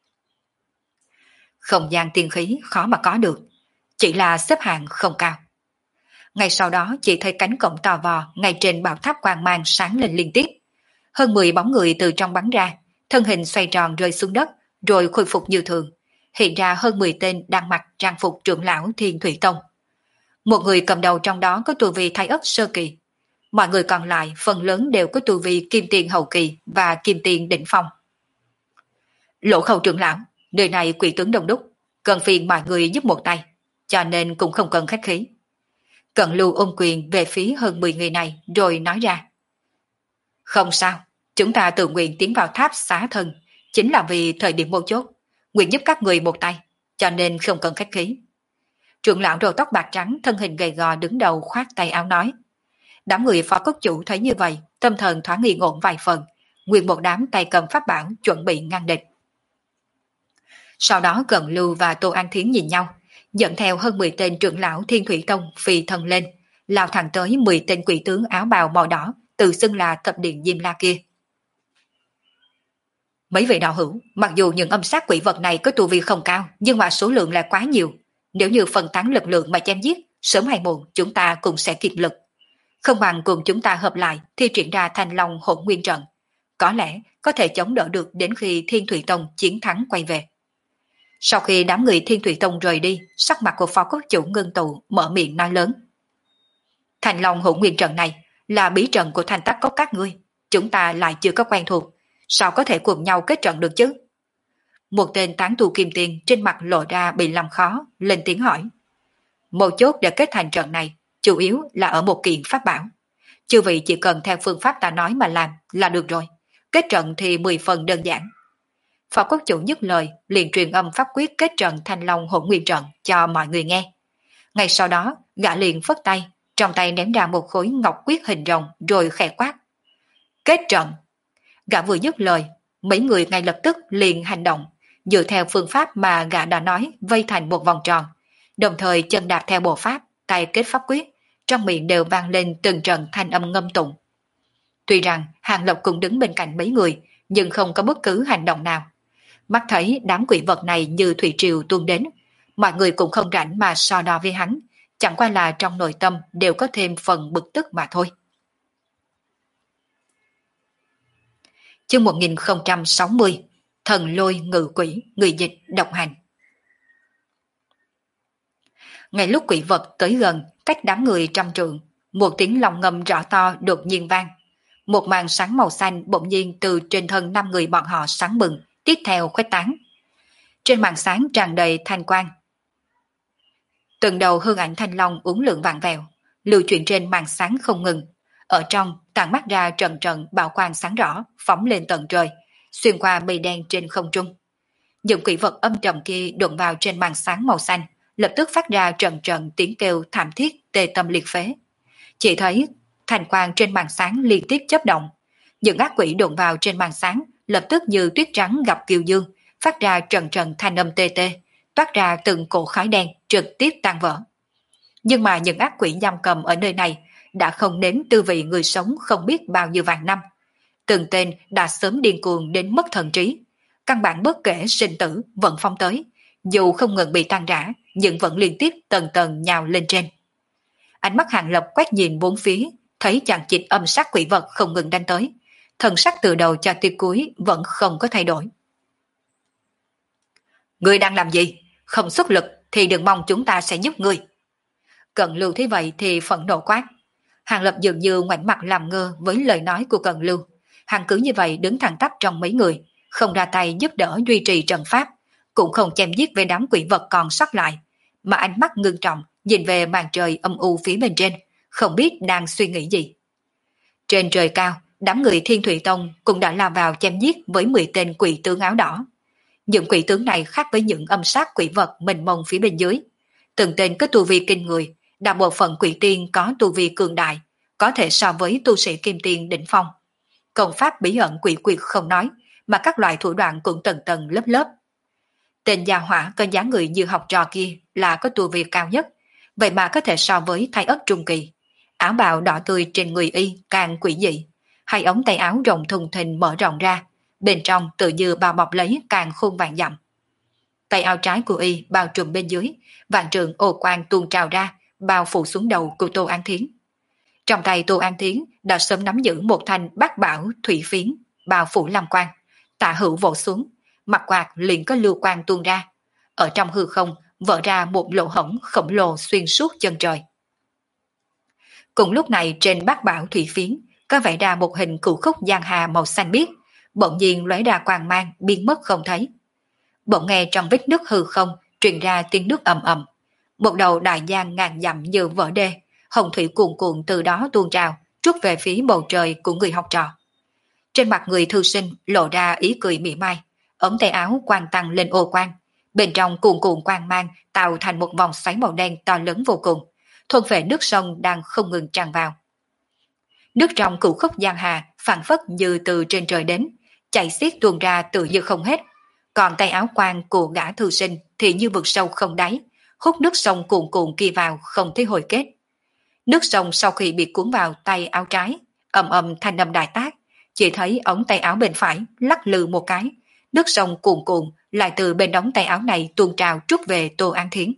không gian tiên khí khó mà có được, chỉ là xếp hạng không cao. Ngay sau đó chỉ thấy cánh cổng to vò ngay trên bảo tháp quang mang sáng lên liên tiếp. Hơn 10 bóng người từ trong bắn ra, thân hình xoay tròn rơi xuống đất, rồi khôi phục như thường. Hiện ra hơn 10 tên đang mặc trang phục trưởng lão Thiên Thủy Tông. Một người cầm đầu trong đó có tu vi thái ất sơ kỳ. Mọi người còn lại phần lớn đều có tu vi kim tiền hậu kỳ và kim tiền đỉnh phong. Lỗ Khẩu trưởng lão, nơi này quỷ tướng đông đúc, cần phiền mọi người giúp một tay, cho nên cũng không cần khách khí. Cận Lưu ôm quyền về phía hơn 10 người này rồi nói ra. Không sao, chúng ta tự nguyện tiến vào tháp xá thân, chính là vì thời điểm mấu chốt, nguyện giúp các người một tay, cho nên không cần khách khí. Trưởng lão râu tóc bạc trắng thân hình gầy gò đứng đầu khoát tay áo nói. Đám người phó cốc chủ thấy như vậy, tâm thần thoáng nghi ngộn vài phần, nguyên một đám tay cầm pháp bảo chuẩn bị ngăn địch. Sau đó Cận Lưu và Tô An Thiến nhìn nhau, dẫn theo hơn 10 tên trưởng lão Thiên Thủy Tông phi thân lên, lao thẳng tới 10 tên quỷ tướng áo bào màu đỏ, tự xưng là thập điện Diêm La kia. Mấy vị đạo hữu, mặc dù những âm sát quỷ vật này có tu vi không cao, nhưng mà số lượng lại quá nhiều. Nếu như phân tán lực lượng mà chém giết, sớm hay muộn chúng ta cũng sẽ kiệt lực. Không bằng cùng chúng ta hợp lại thi triển ra Thanh Long Hỗn Nguyên trận. Có lẽ có thể chống đỡ được đến khi Thiên Thủy Tông chiến thắng quay về. Sau khi đám người Thiên Thủy Tông rời đi, sắc mặt của phó cốc chủ ngưng tụ, mở miệng nói lớn. Thanh Long Hỗn Nguyên trận này là bí trận của Thanh Tắc Cốc các ngươi, chúng ta lại chưa có quen thuộc, sao có thể cùng nhau kết trận được chứ? Một tên tán tu kim tiền trên mặt lộ ra bị làm khó, lên tiếng hỏi. Mấu chốt để kết thành trận này, chủ yếu là ở một kiện pháp bảo. Chư vị chỉ cần theo phương pháp ta nói mà làm là được rồi. Kết trận thì 10 phần đơn giản. Phó quốc chủ dứt lời, liền truyền âm pháp quyết kết trận Thanh Long Hỗn Nguyên trận cho mọi người nghe. Ngay sau đó, gã liền phất tay, trong tay ném ra một khối ngọc quyết hình rồng rồi khẽ quát. Kết trận! Gã vừa dứt lời, mấy người ngay lập tức liền hành động, dựa theo phương pháp mà gã đã nói vây thành một vòng tròn, đồng thời chân đạp theo bộ pháp, tay kết pháp quyết, trong miệng đều vang lên từng trận thanh âm ngâm tụng. Tuy rằng Hàng Lập cũng đứng bên cạnh mấy người, nhưng không có bất cứ hành động nào. Mắt thấy đám quỷ vật này như thủy triều tuôn đến, mọi người cũng không rảnh mà so đo với hắn, chẳng qua là trong nội tâm đều có thêm phần bực tức mà thôi. Chương 1060, Thần Lôi Ngự Quỷ, người dịch độc hành. Ngay lúc quỷ vật tới gần, cách đám người trăm trượng, một tiếng lòng ngầm rõ to đột nhiên vang. Một màn sáng màu xanh bỗng nhiên từ trên thân 5 người bọn họ sáng bừng, tiếp theo khuếch tán. Trên màn sáng tràn đầy thanh quang. Từng đầu hương ảnh thanh long uốn lượn vạn vẹo, lưu chuyển trên màn sáng không ngừng. Ở trong tản mắt ra trận trận bảo quang sáng rõ, phóng lên tận trời, xuyên qua mây đen trên không trung. Những quỷ vật âm trầm kia đụng vào trên màn sáng màu xanh, lập tức phát ra trận trận tiếng kêu thảm thiết tê tâm liệt phế. Chỉ thấy thành quang trên màn sáng liên tiếp chớp động, những ác quỷ đụng vào trên màn sáng lập tức như tuyết trắng gặp kiều dương, phát ra trận trận thanh âm tê tê, toát ra từng cổ khói đen trực tiếp tan vỡ. Nhưng mà những ác quỷ giam cầm ở nơi này đã không nếm tư vị người sống không biết bao nhiêu vạn năm. Từng tên đã sớm điên cuồng đến mất thần trí, căn bản bất kể sinh tử vẫn phong tới, dù không ngừng bị tan rã nhưng vẫn liên tiếp tầng tầng nhào lên trên. Ánh mắt Hàng Lập quét nhìn bốn phía, thấy chằng chịt âm sát quỷ vật không ngừng đánh tới, thần sắc từ đầu cho tới cuối vẫn không có thay đổi. Ngươi đang làm gì? Không xuất lực thì đừng mong chúng ta sẽ giúp ngươi. Cận Lưu thấy vậy thì phẫn nộ quát. Hàng Lập dường như ngoảnh mặt làm ngơ với lời nói của Cận Lưu. Hắn cứ như vậy đứng thẳng tắp trong mấy người, không ra tay giúp đỡ duy trì trận pháp, cũng không chém giết với đám quỷ vật còn sót lại, mà ánh mắt ngưng trọng nhìn về màn trời âm u phía bên trên, không biết đang suy nghĩ gì. Trên trời cao, đám người Thiên Thủy Tông cũng đã lao vào chém giết với 10 tên quỷ tướng áo đỏ. Những quỷ tướng này khác với những âm sát quỷ vật mênh mông phía bên dưới. Từng tên có tu vi kinh người, đại bộ phận quỷ tiên có tu vi cường đại, có thể so với tu sĩ kim tiên đỉnh phong. Công pháp bí ẩn quỷ quyệt không nói, mà các loại thủ đoạn cũng tầng tầng lớp lớp. Tên gia hỏa có dáng người như học trò kia là có tu vi cao nhất, vậy mà có thể so với thái ất trung kỳ. Áo bào đỏ tươi trên người y càng quỷ dị, hai ống tay áo rộng thùng thình mở rộng ra, bên trong tự như bao bọc lấy càng khôn vạn dặm. Tay áo trái của y bao trùm bên dưới, vạn trượng ô quang tuôn trào ra, bao phủ xuống đầu của Tô An Thiến. Trong tay Tô An Thiến đã sớm nắm giữ một thanh bát bảo thủy phiến, bao phủ lam quang, tạ hữu vỗ xuống, mặt quạt liền có lưu quang tuôn ra, ở trong hư không vỡ ra một lỗ hổng khổng lồ xuyên suốt chân trời. Cùng lúc này trên bát bảo thủy phiến có vẽ ra một hình cửu khúc giang hà màu xanh biếc, bỗng nhiên lóe ra quang mang biến mất không thấy. Bỗng nghe trong vết nứt hư không truyền ra tiếng nước ầm ầm, một đầu đại giang ngàn dặm như vỡ đê, hồng thủy cuồn cuộn từ đó tuôn trào, trút về phía bầu trời của người học trò. Trên mặt người thư sinh lộ ra ý cười mỉa mai, ống tay áo quang tăng lên ô quang, bên trong cuồn cuộn quang mang tạo thành một vòng xoáy màu đen to lớn vô cùng, thôn phệ nước sông đang không ngừng tràn vào. Nước trong cửu khúc giang hà phảng phất như từ trên trời đến, chảy xiết tuôn ra tự như không hết, còn tay áo quang của gã thư sinh thì như vực sâu không đáy, hút nước sông cuồn cuộn kia vào không thấy hồi kết. Nước sông sau khi bị cuốn vào tay áo trái, ầm ầm thanh âm đại tác, chỉ thấy ống tay áo bên phải lắc lư một cái, nước sông cuồn cuộn lại từ bên ống tay áo này tuôn trào trút về Tô An Thiến.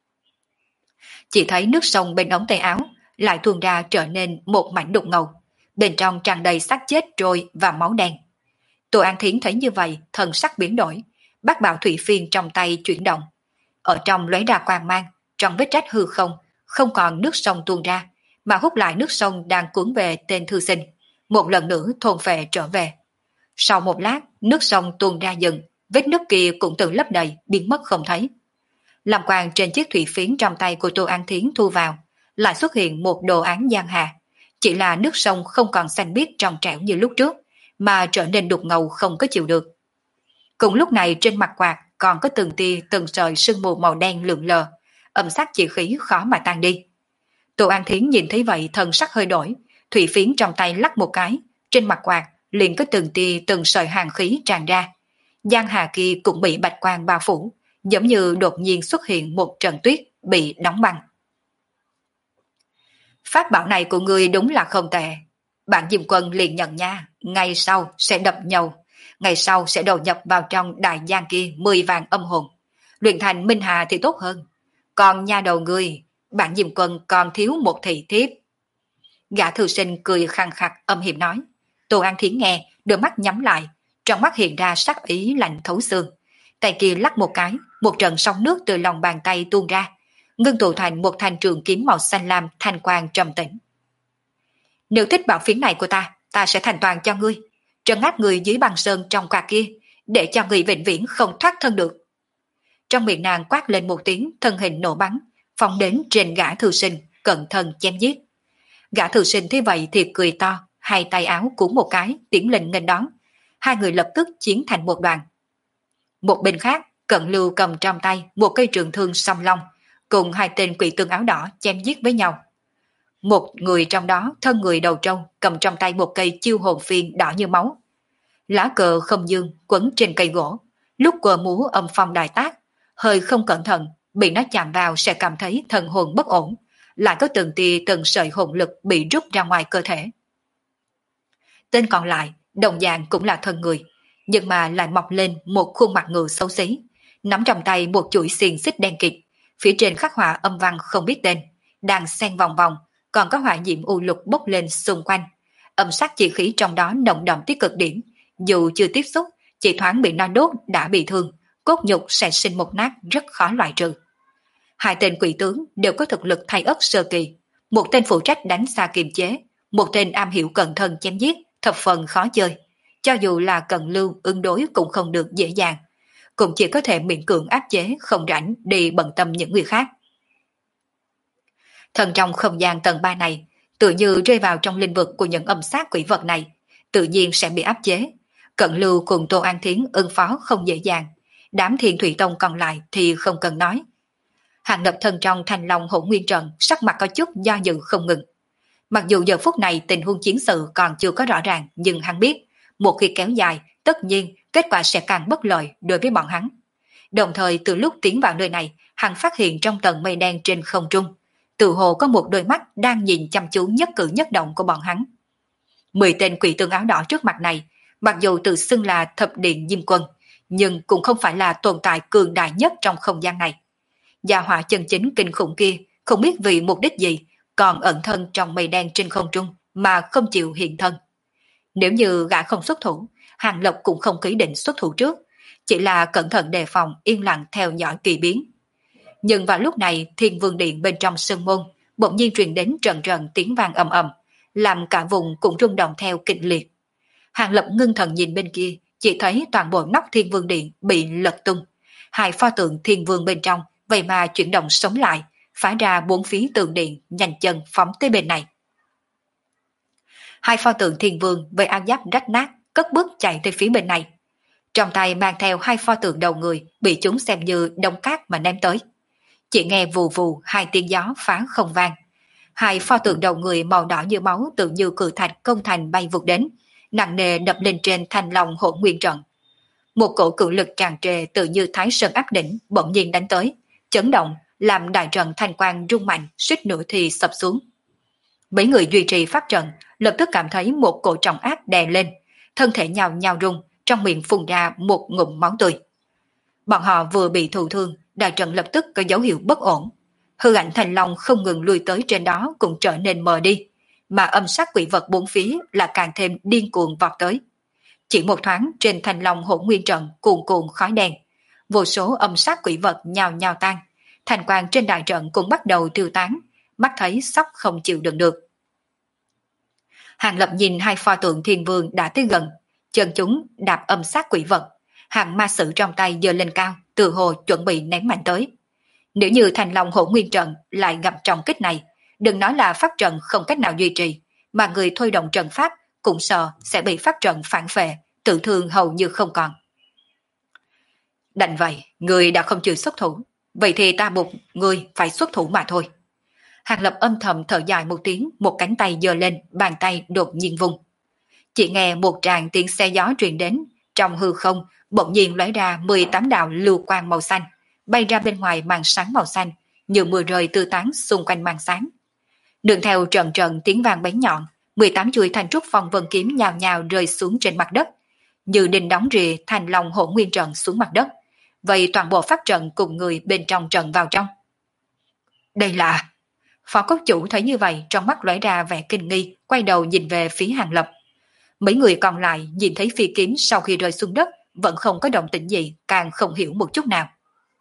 Chỉ thấy nước sông bên ống tay áo lại tuôn ra trở nên một mảnh đục ngầu, bên trong tràn đầy xác chết trôi và máu đen. Tô An Thiến thấy như vậy, thần sắc biến đổi, bát bảo thủy phiên trong tay chuyển động, ở trong lóe ra quang mang, trong vết rách hư không, không còn nước sông tuôn ra, mà hút lại nước sông đang cuốn về tên thư sinh, một lần nữa thôn phệ trở về. Sau một lát, nước sông tuôn ra vết nứt kia cũng tự lấp đầy, biến mất không thấy. Lam quang trên chiếc thủy phiến trong tay của Tô An Thiến thu vào, lại xuất hiện một đồ án giang hà. Chỉ là nước sông không còn xanh biếc trong trẻo như lúc trước, mà trở nên đục ngầu không có chịu được. Cùng lúc này trên mặt quạt còn có từng tia từng sợi sương mù màu đen lượn lờ, âm sắc chỉ khí khó mà tan đi. Tô An Thiến nhìn thấy vậy thần sắc hơi đổi, thủy phiến trong tay lắc một cái, trên mặt quạt liền có từng tia từng sợi hàn khí tràn ra. Giang hà kia cũng bị bạch quang bao phủ, giống như đột nhiên xuất hiện một trận tuyết bị đóng băng. Pháp bảo này của ngươi đúng là không tệ. Bạn Diêm Quân liền nhận nha, ngày sau sẽ đập nhau, ngày sau sẽ đầu nhập vào trong đại giang kia 10 vạn âm hồn. Luyện thành minh hà thì tốt hơn. Còn nha đầu ngươi, bạn Diêm Quân còn thiếu một thị thiếp. Gã thư sinh cười khăng khặc âm hiểm nói. Tô An Thiến nghe, đôi mắt nhắm lại, trong mắt hiện ra sắc ý lạnh thấu xương. Tay kia lắc một cái, một trận sóng nước từ lòng bàn tay tuôn ra, ngưng tụ thành một thanh trường kiếm màu xanh lam thanh quang trầm tĩnh. Nếu thích bảo phiến này của ta sẽ thành toàn cho ngươi, trấn áp người dưới băng sơn trong quạt kia, để cho người vĩnh viễn không thoát thân được. Trong miệng nàng quát lên một tiếng, thân hình nổ bắn, phóng đến trên gã thư sinh, cẩn thận chém giết. Gã thư sinh thế vậy thì cười to, hai tay áo cuốn một cái, tiến lên nghênh đón. Hai người lập tức chiến thành một đoàn. Một bên khác, Cận Lưu cầm trong tay một cây trường thương song long, cùng hai tên quỷ tương áo đỏ chém giết với nhau. Một người trong đó thân người đầu trâu, cầm trong tay một cây chiêu hồn phiên đỏ như máu. Lá cờ không dương quấn trên cây gỗ, lúc cờ múa âm phong đại tác, hơi không cẩn thận bị nó chạm vào sẽ cảm thấy thần hồn bất ổn, lại có từng tia từng sợi hồn lực bị rút ra ngoài cơ thể. Tên còn lại đồng dạng cũng là thân người, nhưng mà lại mọc lên một khuôn mặt ngựa xấu xí, nắm trong tay một chuỗi xiềng xích đen kịt, phía trên khắc họa âm văn không biết tên, đang xen vòng vòng, còn có hỏa diễm u lục bốc lên xung quanh, âm sắc chỉ khí trong đó nồng đậm tới cực điểm, dù chưa tiếp xúc, chỉ thoáng bị nó đốt đã bị thương, cốt nhục sẽ sinh một nát rất khó loại trừ. Hai tên quỷ tướng đều có thực lực thay ất sơ kỳ, một tên phụ trách đánh xa kiềm chế, một tên am hiểu cận thân chém giết, thập phần khó chơi. Cho dù là Cận Lưu ứng đối cũng không được dễ dàng, cũng chỉ có thể miễn cưỡng áp chế, không rảnh đi bận tâm những người khác. Thần trong không gian tầng 3 này, tự như rơi vào trong lĩnh vực của những âm sát quỷ vật này, tự nhiên sẽ bị áp chế. Cận Lưu cùng Tô An Thiến ứng phó không dễ dàng, đám Thiên Thủy Tông còn lại thì không cần nói. Hàng Lập thân trong Thanh Long Hỗn Nguyên Trận, sắc mặt có chút do dự không ngừng. Mặc dù giờ phút này tình huống chiến sự còn chưa có rõ ràng, nhưng hắn biết, một khi kéo dài, tất nhiên kết quả sẽ càng bất lợi đối với bọn hắn. Đồng thời từ lúc tiến vào nơi này, hắn phát hiện trong tầng mây đen trên không trung, tự hồ có một đôi mắt đang nhìn chăm chú nhất cử nhất động của bọn hắn. 10 tên quỷ tương áo đỏ trước mặt này, mặc dù tự xưng là thập điện Diêm Quân, nhưng cũng không phải là tồn tại cường đại nhất trong không gian này. Gia hỏa chân chính kinh khủng kia, không biết vì mục đích gì, còn ẩn thân trong mây đen trên không trung mà không chịu hiện thân. Nếu như gã không xuất thủ, Hàng Lập cũng không ký định xuất thủ trước, chỉ là cẩn thận đề phòng, yên lặng theo dõi kỳ biến. Nhưng vào lúc này, Thiên Vương Điện bên trong sân môn bỗng nhiên truyền đến trận trận tiếng vang ầm ầm, làm cả vùng cũng rung động theo kịch liệt. Hàng Lập ngưng thần nhìn bên kia, chỉ thấy toàn bộ nóc Thiên Vương Điện bị lật tung, hai pho tượng Thiên Vương bên trong vậy mà chuyển động sống lại, phá ra bốn phía tường điện, nhanh chân phóng tới bên này. Hai pho tượng Thiên Vương với áo giáp rách nát cất bước chạy tới phía bên này, trong tay mang theo hai pho tượng đầu người bị chúng xem như đống cát mà ném tới. Chỉ nghe vù vù hai tiếng gió phá không vang, hai pho tượng đầu người màu đỏ như máu tự như cự thạch công thành bay vụt đến, nặng nề đập lên trên Thanh Long Hỗn Nguyên Trận. Một cổ cự lực tràn trề tự như Thái Sơn áp đỉnh bỗng nhiên đánh tới, chấn động làm đại trận thanh quang rung mạnh, suýt nữa thì sập xuống. Mấy người duy trì pháp trận lập tức cảm thấy một cổ trọng áp đè lên, thân thể nhào nhào rung, trong miệng phun ra một ngụm máu tươi. Bọn họ vừa bị thụ thương, đại trận lập tức có dấu hiệu bất ổn. Hư ảnh Thanh Long không ngừng lui tới trên đó cũng trở nên mờ đi, mà âm sắc quỷ vật bốn phía là càng thêm điên cuồng vọt tới. Chỉ một thoáng trên Thanh Long Hỗn Nguyên Trận cuồn cuộn khói đen, vô số âm sắc quỷ vật nhào nhào tan, thành quang trên đại trận cũng bắt đầu tiêu tán, mắt thấy sắp không chịu đựng được. Hàng Lập nhìn hai pho tượng Thiên Vương đã tới gần, chân chúng đạp âm sát quỷ vật, hàng ma sử trong tay giơ lên cao, tự hồ chuẩn bị ném mạnh tới. Nếu như Thành Long Hổ Nguyên Trận lại gặp trọng kích này, đừng nói là pháp trận không cách nào duy trì, mà người thôi động trận pháp cũng sợ sẽ bị pháp trận phản phệ, tự thương hầu như không còn. Đành vậy, người đã không chịu xuất thủ, vậy thì ta buộc người phải xuất thủ mà thôi. Hàng Lập âm thầm thở dài một tiếng, một cánh tay giơ lên, bàn tay đột nhiên vung. Chỉ nghe một tràng tiếng xe gió truyền đến, trong hư không bỗng nhiên lóe ra 18 đạo lưu quang màu xanh, bay ra bên ngoài màn sáng màu xanh, như mưa rơi tứ tán xung quanh màn sáng. Đường theo trận trận tiếng vang bén nhọn, 18 chuôi thanh trúc phong vân kiếm nhào nhào rơi xuống trên mặt đất, như đinh đóng rìa Thành Long Hổ Nguyên Trận xuống mặt đất, vậy toàn bộ pháp trận cùng người bên trong trận vào trong. Đây là... Phó cốc chủ thấy như vậy, trong mắt lóe ra vẻ kinh nghi, quay đầu nhìn về phía Hàng Lập. Mấy người còn lại nhìn thấy phi kiếm sau khi rơi xuống đất vẫn không có động tĩnh gì, càng không hiểu một chút nào.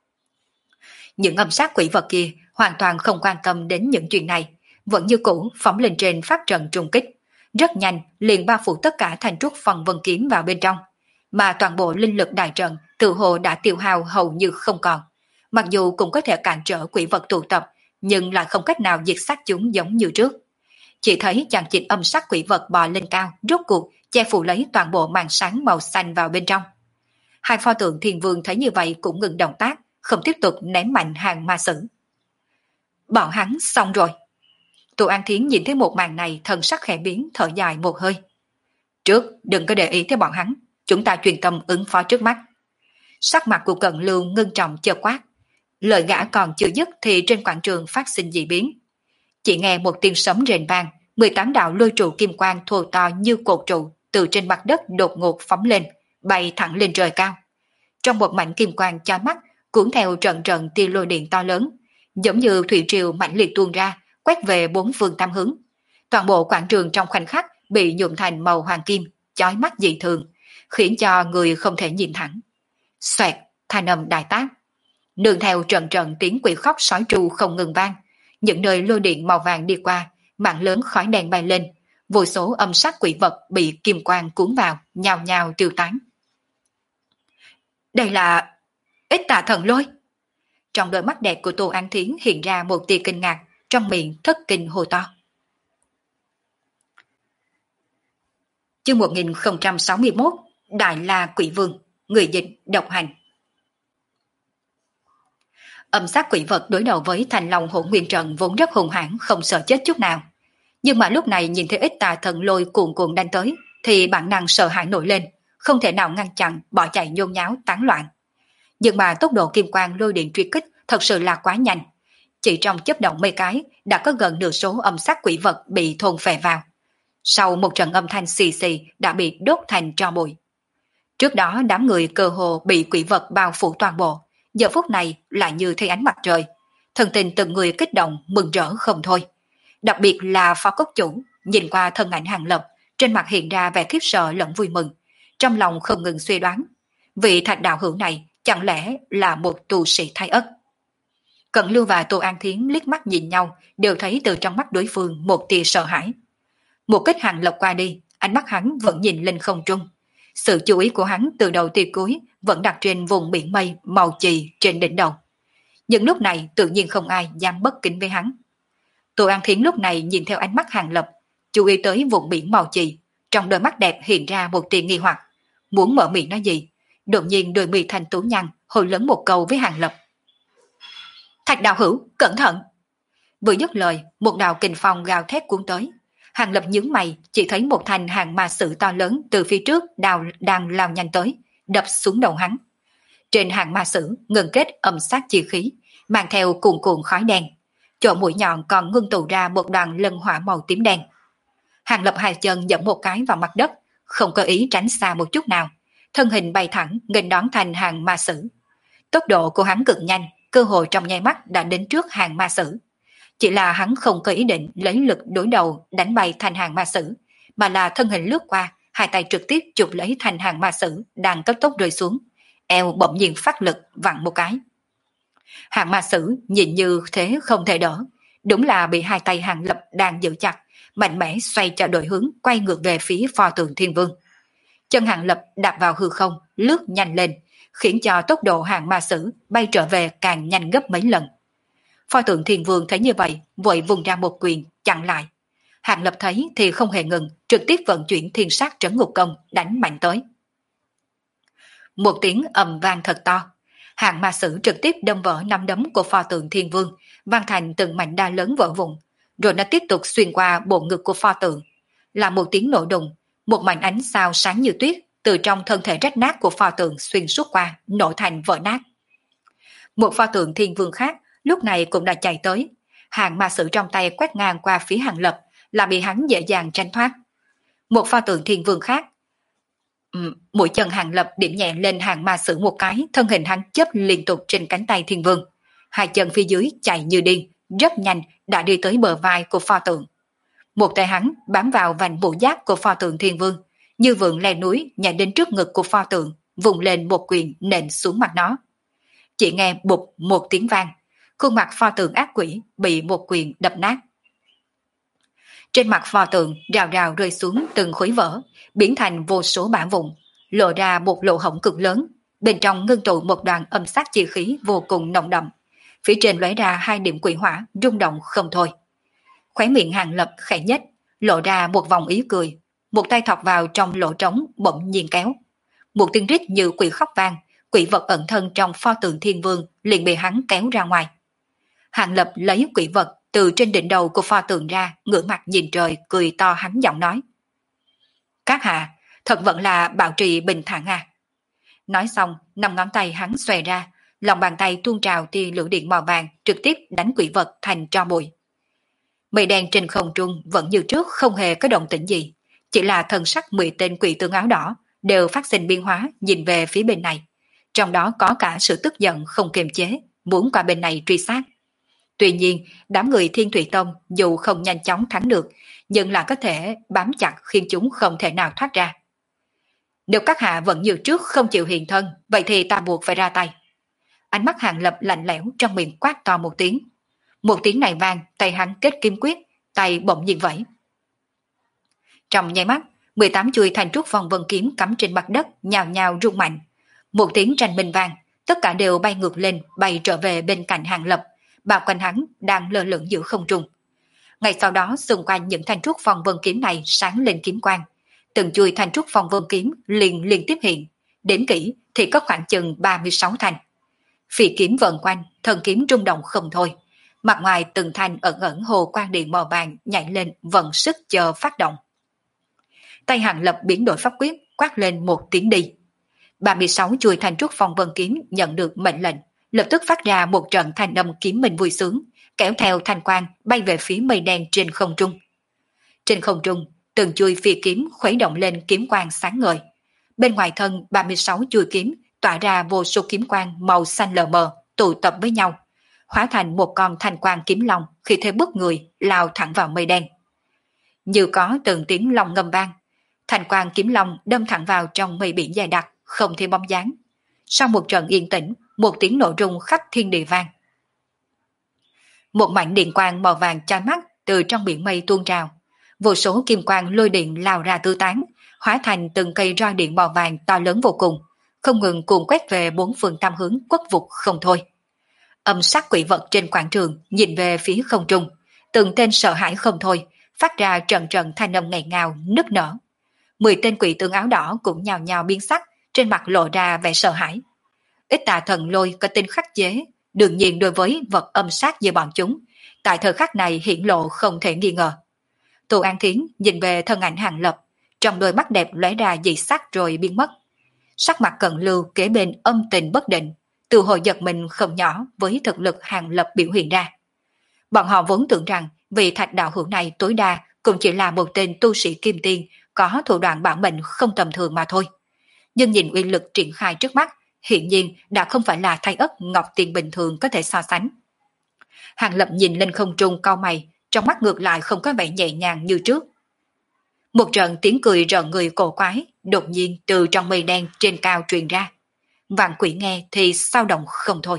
Những âm sát quỷ vật kia hoàn toàn không quan tâm đến những chuyện này, vẫn như cũ phóng lên trên pháp trận trùng kích, rất nhanh liền bao phủ tất cả thanh trúc phần vân kiếm vào bên trong, mà toàn bộ linh lực đại trận tự hồ đã tiêu hao hầu như không còn. Mặc dù cũng có thể cản trở quỷ vật tụ tập, nhưng lại không cách nào diệt sát chúng giống như trước. Chỉ thấy chàng chịch âm sát quỷ vật bò lên cao, rốt cuộc che phủ lấy toàn bộ màn sáng màu xanh vào bên trong. Hai pho tượng thiên vương thấy như vậy cũng ngừng động tác, không tiếp tục ném mạnh hàng ma sử. Bọn hắn xong rồi. Tô An Thiến nhìn thấy một màn này, thần sắc khẽ biến, thở dài một hơi. Trước đừng có để ý tới bọn hắn, chúng ta chuyên tâm ứng phó trước mắt. Sắc mặt của Cận Lưu ngưng trọng chợt quát. Lời gã còn chưa dứt thì trên quảng trường phát sinh dị biến. Chỉ nghe một tiếng sấm rền vang, 18 đạo lôi trụ kim quang thô to như cột trụ từ trên mặt đất đột ngột phóng lên, bay thẳng lên trời cao. Trong một mảnh kim quang chói mắt, cuốn theo trận trận tia lôi điện to lớn, giống như thủy triều mãnh liệt tuôn ra, quét về bốn phương tám hướng. Toàn bộ quảng trường trong khoảnh khắc bị nhuộm thành màu hoàng kim, chói mắt dị thường, khiến cho người không thể nhìn thẳng. Xoẹt, thanh âm đại tác. Nương theo trận trận tiếng quỷ khóc sói tru không ngừng vang, những nơi lôi điện màu vàng đi qua, mạng lớn khói đen bay lên, vô số âm sát quỷ vật bị kim quang cuốn vào, nhào nhào tiêu tán. Đây là Ít Tà Thần Lôi. Trong đôi mắt đẹp của Tô An Thiến hiện ra một tia kinh ngạc, trong miệng thất kinh hô to. Chương 1061, Đại La Quỷ Vương, người dịch độc hành. Âm sát quỷ vật đối đầu với Thành Long Hổ Nguyên Trận vốn rất hùng hãn, không sợ chết chút nào. Nhưng mà lúc này nhìn thấy Ít Tà Thần Lôi cuồn cuộn đánh tới, thì bản năng sợ hãi nổi lên, không thể nào ngăn chặn, bỏ chạy nhôn nháo tán loạn. Nhưng mà tốc độ kim quang lôi điện truy kích thật sự là quá nhanh. Chỉ trong chớp động mấy cái, đã có gần nửa số âm sát quỷ vật bị thôn phệ vào. Sau một trận âm thanh xì xì đã bị đốt thành tro bụi. Trước đó đám người cơ hồ bị quỷ vật bao phủ toàn bộ, giờ phút này lại như thấy ánh mặt trời. Thần tình từng người kích động, mừng rỡ không thôi. Đặc biệt là phó cốc chủ, nhìn qua thân ảnh Hàng Lập, trên mặt hiện ra vẻ khiếp sợ lẫn vui mừng. Trong lòng không ngừng suy đoán, vị Thạch đạo hữu này chẳng lẽ là một tu sĩ thái ất. Cận Lưu và Tô An Thiến liếc mắt nhìn nhau, đều thấy từ trong mắt đối phương một tia sợ hãi. Một kích Hàng Lập qua đi, ánh mắt hắn vẫn nhìn lên không trung. Sự chú ý của hắn từ đầu tới cuối vẫn đặt trên vùng biển mây màu chì trên đỉnh đầu. Nhưng lúc này tự nhiên không ai dám bất kính với hắn. Tô An Thiến lúc này nhìn theo ánh mắt Hàng Lập, chú ý tới vùng biển màu chì, trong đôi mắt đẹp hiện ra một tia nghi hoặc, muốn mở miệng nói gì. Đột nhiên đôi mi thành tú nhăn, hồi lớn một câu với Hàng Lập. Thạch đạo hữu, cẩn thận! Vừa dứt lời, một đạo kình phong gào thét cuốn tới. Hàng Lập nhướng mày, chỉ thấy một thanh hàng ma sử to lớn từ phía trước đang lao nhanh tới, đập xuống đầu hắn. Trên hàng ma sử ngừng kết âm sát chi khí, mang theo cuồn cuộn khói đen. Chỗ mũi nhọn còn ngưng tụ ra một đoàn lân hỏa màu tím đen. Hàng Lập hai chân giẫm một cái vào mặt đất, không có ý tránh xa một chút nào. Thân hình bay thẳng nghênh đón thành hàng ma sử. Tốc độ của hắn cực nhanh, cơ hội trong nháy mắt đã đến trước hàng ma sử. Chỉ là hắn không có ý định lấy lực đối đầu đánh bay thành hàng ma sử, mà là thân hình lướt qua, hai tay trực tiếp chụp lấy thành hàng ma sử đang cấp tốc rơi xuống, eo bỗng nhiên phát lực vặn một cái. Hàng ma sử nhìn như thế không thể đỡ, đúng là bị hai tay Hàng Lập đang giữ chặt, mạnh mẽ xoay cho đổi hướng quay ngược về phía pho tượng thiên vương. Chân Hàng Lập đạp vào hư không, lướt nhanh lên, khiến cho tốc độ Hàng Ma Sử bay trở về càng nhanh gấp mấy lần. Pho tượng Thiên Vương thấy như vậy, vội vùng ra một quyền chặn lại. Hàng Lập thấy thì không hề ngừng, trực tiếp vận chuyển thiên sát trấn ngục công đánh mạnh tới. Một tiếng ầm vang thật to, Hàng Ma Sử trực tiếp đâm vỡ năm đấm của pho tượng Thiên Vương, vang thành từng mảnh đá lớn vỡ vụn, rồi nó tiếp tục xuyên qua bộ ngực của pho tượng. Là một tiếng nổ đùng, một mảnh ánh sao sáng như tuyết từ trong thân thể rách nát của pho tượng xuyên suốt qua, nổ thành vỡ nát. Một pho tượng Thiên Vương khác lúc này cũng đã chạy tới, Hàng Ma Sử trong tay quét ngang qua phía Hàng Lập, là bị hắn dễ dàng tránh thoát. Một pho tượng Thiên Vương khác, mũi chân Hàng Lập điểm nhẹ lên Hàng Ma Sử một cái, thân hình hắn chớp liên tục trên cánh tay Thiên Vương, hai chân phía dưới chạy như điên, rất nhanh đã đi tới bờ vai của pho tượng. Một tay hắn bám vào vành bộ giáp của pho tượng Thiên Vương, như vượn leo núi nhảy đến trước ngực của pho tượng, vùng lên một quyền nện xuống mặt nó. Chỉ nghe bụp một tiếng vang, khuôn mặt pho tượng ác quỷ bị một quyền đập nát. Trên mặt pho tượng rào rào rơi xuống từng khối vỡ, biến thành vô số bã vụn, lộ ra một lỗ hổng cực lớn, bên trong ngưng tụ một đoàn âm sát chi khí vô cùng nồng đậm. Phía trên lóe ra hai điểm quỷ hỏa rung động không thôi. Khóe miệng Hàng Lập khẽ nhếch, lộ ra một vòng ý cười, một tay thọc vào trong lỗ trống bỗng nhiên kéo. Một tiếng rít như quỷ khóc vang, quỷ vật ẩn thân trong pho tượng Thiên Vương liền bị hắn kéo ra ngoài. Hàng Lập lấy quỷ vật từ trên đỉnh đầu của pho tượng ra, ngửa mặt nhìn trời, cười to hắn giọng nói: "Các hạ, thật vẫn là bảo trì bình thản à?" Nói xong, năm ngón tay hắn xòe ra, lòng bàn tay tuôn trào tia lửa điện màu vàng, trực tiếp đánh quỷ vật thành tro bụi. Mây đen trên không trung vẫn như trước không hề có động tĩnh gì, chỉ là thần sắc 10 tên quỷ tướng áo đỏ đều phát sinh biến hóa nhìn về phía bên này, trong đó có cả sự tức giận không kiềm chế, muốn qua bên này truy sát. Tuy nhiên, đám người Thiên Thủy Tông dù không nhanh chóng thắng được, nhưng là có thể bám chặt khiến chúng không thể nào thoát ra. Nếu các hạ vẫn như trước không chịu hiện thân, vậy thì ta buộc phải ra tay. Ánh mắt Hàng Lập lạnh lẽo, trong miệng quát to một tiếng. Một tiếng này vang, tay hắn kết kim quyết, tay bỗng nhiên vẫy. Trong nháy mắt, 18 chuôi thành trúc vòng vân kiếm cắm trên mặt đất nhào nhào rung mạnh. Một tiếng tranh minh vang, tất cả đều bay ngược lên, bay trở về bên cạnh Hàng Lập, bao quanh hắn đang lơ lửng giữa không trung. Ngay sau đó, xung quanh những thanh trúc phong vân kiếm này sáng lên kiếm quang, từng chuôi thanh trúc phong vân kiếm liên tiếp hiện, đến kỹ thì có khoảng chừng 36 thanh. Phỉ kiếm vần quanh, thần kiếm rung động không thôi. Mặt ngoài từng thanh ẩn ẩn hồ quang điện màu vàng nhảy lên vận sức chờ phát động. Tay Hàng Lập biến đổi pháp quyết, quát lên một tiếng đi. 36 chuôi thanh trúc phong vân kiếm nhận được mệnh lệnh, lập tức phát ra một trận thanh âm kiếm minh vui sướng, kéo theo thanh quang bay về phía mây đen trên không trung. Trên không trung, từng chuôi phi kiếm khuấy động lên kiếm quang sáng ngời. Bên ngoài thân 36 chuôi kiếm tỏa ra vô số kiếm quang màu xanh lờ mờ tụ tập với nhau, hóa thành một con thanh quang kiếm long khi thế bức người lao thẳng vào mây đen. Như có từng tiếng long ngâm vang, thanh quang kiếm long đâm thẳng vào trong mây biển dày đặc, không thấy bóng dáng. Sau một trận yên tĩnh, một tiếng nổ rung khắp thiên địa vang. Một mảnh điện quang màu vàng chói mắt từ trong biển mây tuôn trào, vô số kim quang lôi điện lao ra tứ tán, hóa thành từng cây roi điện màu vàng to lớn vô cùng, không ngừng cuồn quét về bốn phương tam hướng, quất vụt không thôi. Âm sắc quỷ vật trên quảng trường nhìn về phía không trung, từng tên sợ hãi không thôi, phát ra trận trận thanh âm nghẹn ngào nức nở. 10 tên quỷ tướng áo đỏ cũng nhào nhào biến sắc, trên mặt lộ ra vẻ sợ hãi. Ít tà thần lôi có tính khắc chế, đương nhiên đối với vật âm sát như bọn chúng, tại thời khắc này hiển lộ không thể nghi ngờ. Tô An Thiến nhìn về thân ảnh Hàng Lập, trong đôi mắt đẹp lóe ra dị sắc rồi biến mất. Sắc mặt Cận Lưu kế bên âm tình bất định, từ hồi giật mình không nhỏ với thực lực Hàng Lập biểu hiện ra. Bọn họ vốn tưởng rằng vị thạch đạo hữu này tối đa cũng chỉ là một tên tu sĩ kim tiên có thủ đoạn bảo mệnh không tầm thường mà thôi. Nhưng nhìn uy lực triển khai trước mắt, hiện nhiên đã không phải là Thái Ất Ngọc Tiền bình thường có thể so sánh. Hàng Lập nhìn lên không trung cau mày, trong mắt ngược lại không có vẻ nhẹ nhàng như trước. Một trận tiếng cười rợn người cổ quái đột nhiên từ trong mây đen trên cao truyền ra. Vạn quỷ nghe thì sao động không thôi.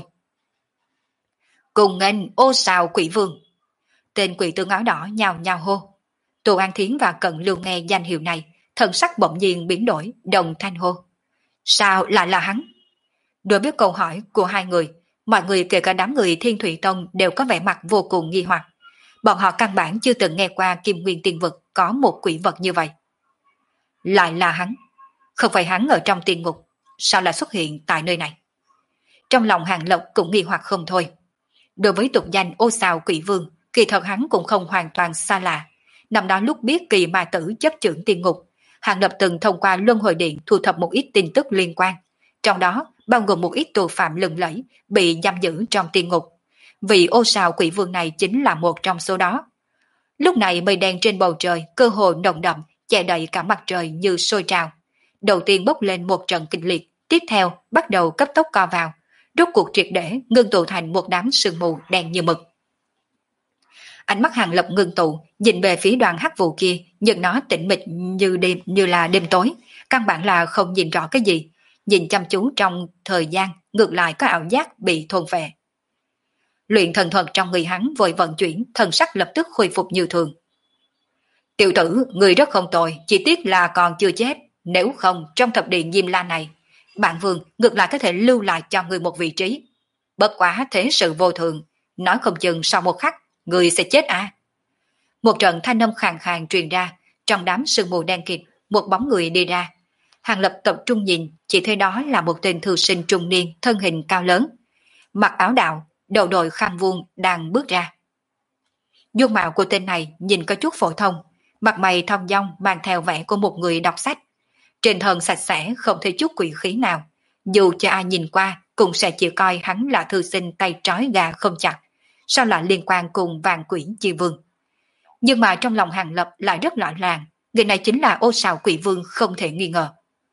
Cùng nghênh ô sào quỷ vương. Tên quỷ tướng áo đỏ nhào nhào hô. Tô An Thiến và Cận Lưu nghe danh hiệu này, thần sắc bỗng nhiên biến đổi, đồng thanh hô. Sao lại là hắn? Đối với câu hỏi của hai người, mọi người kể cả đám người Thiên Thủy Tông đều có vẻ mặt vô cùng nghi hoặc. Bọn họ căn bản chưa từng nghe qua Kim Nguyên Tiên Vực có một quỷ vật như vậy. Lại là hắn. Không phải hắn ở trong tiên ngục, sao lại xuất hiện tại nơi này? Trong lòng Hàng Lập cũng nghi hoặc không thôi. Đối với tục danh Ô Sào Quỷ Vương, kỳ thật hắn cũng không hoàn toàn xa lạ. Năm đó lúc biết kỳ ma tử chấp trưởng tiên ngục, Hàng Lập từng thông qua Luân Hồi Điện thu thập một ít tin tức liên quan. Trong đó bao gồm một ít tội phạm lừng lẫy bị giam giữ trong tiên ngục. Vị Ô Sào Quỷ Vương này chính là một trong số đó. Lúc này mây đen trên bầu trời cơ hồ nồng đậm, che đậy cả mặt trời như sôi trào. Đầu tiên bốc lên một trận kịch liệt, tiếp theo bắt đầu cấp tốc co vào, rốt cuộc triệt để ngưng tụ thành một đám sương mù đen như mực. Ánh mắt Hàng Lập ngưng tụ, nhìn về phía đoàn hắc vụ kia, nhưng nó tĩnh mịch như là đêm tối, căn bản là không nhìn rõ cái gì. Nhìn chăm chú trong thời gian, ngược lại có ảo giác bị thôn phệ. Luyện thần thuật trong người hắn vội vận chuyển, thần sắc lập tức khôi phục như thường. Tiểu tử, người rất không tồi, chỉ tiếc là còn chưa chết. Nếu không, trong thập điện Diêm La này, bạn Vương ngược lại có thể lưu lại cho người một vị trí. Bất quá thế sự vô thường, nói không chừng sau một khắc, người sẽ chết à. Một trận thanh âm khàn khàn truyền ra, trong đám sương mù đen kịt, một bóng người đi ra. Hàng Lập tập trung nhìn, chỉ thấy đó là một tên thư sinh trung niên, thân hình cao lớn. Mặc áo đạo, đầu đội khăn vuông đang bước ra. Dung mạo của tên này nhìn có chút phổ thông, mặt mày thong dong mang theo vẻ của một người đọc sách. Trên thân sạch sẽ không thấy chút quỷ khí nào, dù cho ai nhìn qua cũng sẽ chỉ coi hắn là thư sinh tay trói gà không chặt, sao lại liên quan cùng vàng quỷ chi vương. Nhưng mà trong lòng Hàng Lập lại rất rõ ràng, người này chính là Ô Sào Quỷ Vương không thể nghi ngờ.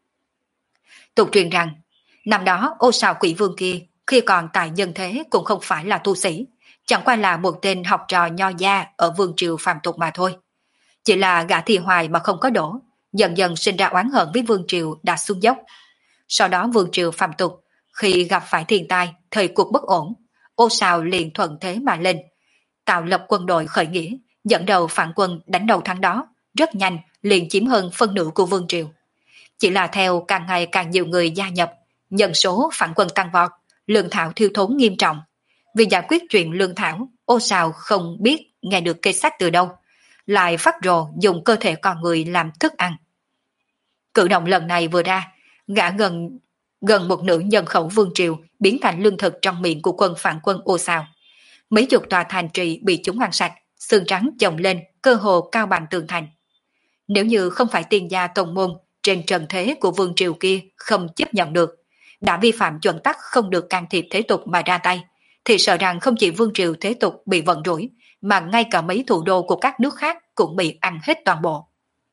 Tục truyền rằng, năm đó Ô Sào Quỷ Vương kia khi còn tại nhân thế cũng không phải là tu sĩ, chẳng qua là một tên học trò nho gia ở vương triều phàm tục mà thôi. Chỉ là gã thi hoài mà không có đổ, dần dần sinh ra oán hận với vương triều đã xuống dốc. Sau đó vương triều phàm tục, khi gặp phải thiên tai, thời cuộc bất ổn, Ô Sào liền thuận thế mà lên, tạo lập quân đội khởi nghĩa, dẫn đầu phản quân đánh đầu thắng đó, rất nhanh liền chiếm hơn phân nửa của vương triều. Chỉ là theo càng ngày càng nhiều người gia nhập, nhân số phản quân tăng vọt, lương thảo thiếu thốn nghiêm trọng. Vì giải quyết chuyện lương thảo, Ô Sào không biết nghe được cây sách từ đâu, lại phát rồ dùng cơ thể con người làm thức ăn. Cử động lần này vừa ra, gã gần một nửa nhân khẩu vương triều biến thành lương thực trong miệng của quân phản quân Ô Sào. Mấy chục tòa thành trì bị chúng ăn sạch, xương trắng chồng lên, cơ hồ cao bằng tường thành. Nếu như không phải tiên gia tông môn trên trần thế của vương triều kia không chấp nhận được, đã vi phạm chuẩn tắc không được can thiệp thế tục mà ra tay, thì sợ rằng không chỉ vương triều thế tục bị vận rủi, mà ngay cả mấy thủ đô của các nước khác cũng bị ăn hết toàn bộ.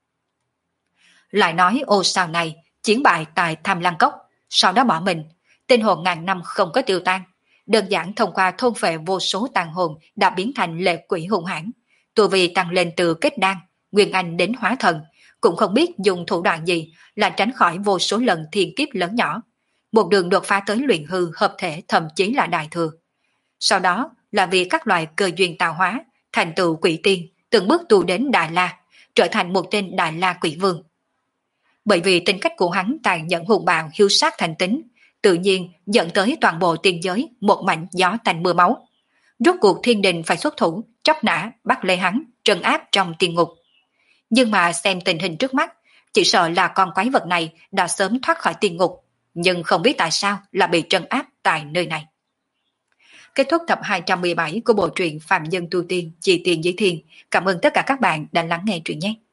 Lại nói Ô Sào này chiến bại tại Tham Lăng Cốc, sau đó bỏ mình, tên hồn ngàn năm không có tiêu tan, đơn giản thông qua thôn phệ vô số tàn hồn đã biến thành lệ quỷ hung hãn, tu vi tăng lên từ kết đan, nguyên anh đến hóa thần, cũng không biết dùng thủ đoạn gì là tránh khỏi vô số lần thiên kiếp lớn nhỏ, một đường đột phá tới luyện hư hợp thể, thậm chí là đại thừa. Sau đó là vì các loại cơ duyên tạo hóa, thành tựu quỷ tiên, từng bước tu đến Đại La, trở thành một tên Đại La quỷ vương. Bởi vì tính cách của hắn tàn nhẫn hung bạo, hiếu sát thành tính, tự nhiên dẫn tới toàn bộ tiên giới một mảnh gió tanh mưa máu. Rốt cuộc thiên đình phải xuất thủ, chóc nã, bắt lấy hắn, trấn áp trong tiên ngục. Nhưng mà xem tình hình trước mắt, chỉ sợ là con quái vật này đã sớm thoát khỏi tiên ngục, nhưng không biết tại sao là bị trấn áp tại nơi này. Kết thúc tập 217 của bộ truyện Phạm Nhân Tu Tiên, Chi Tiền Giới Thiên. Cảm ơn tất cả các bạn đã lắng nghe truyện nhé.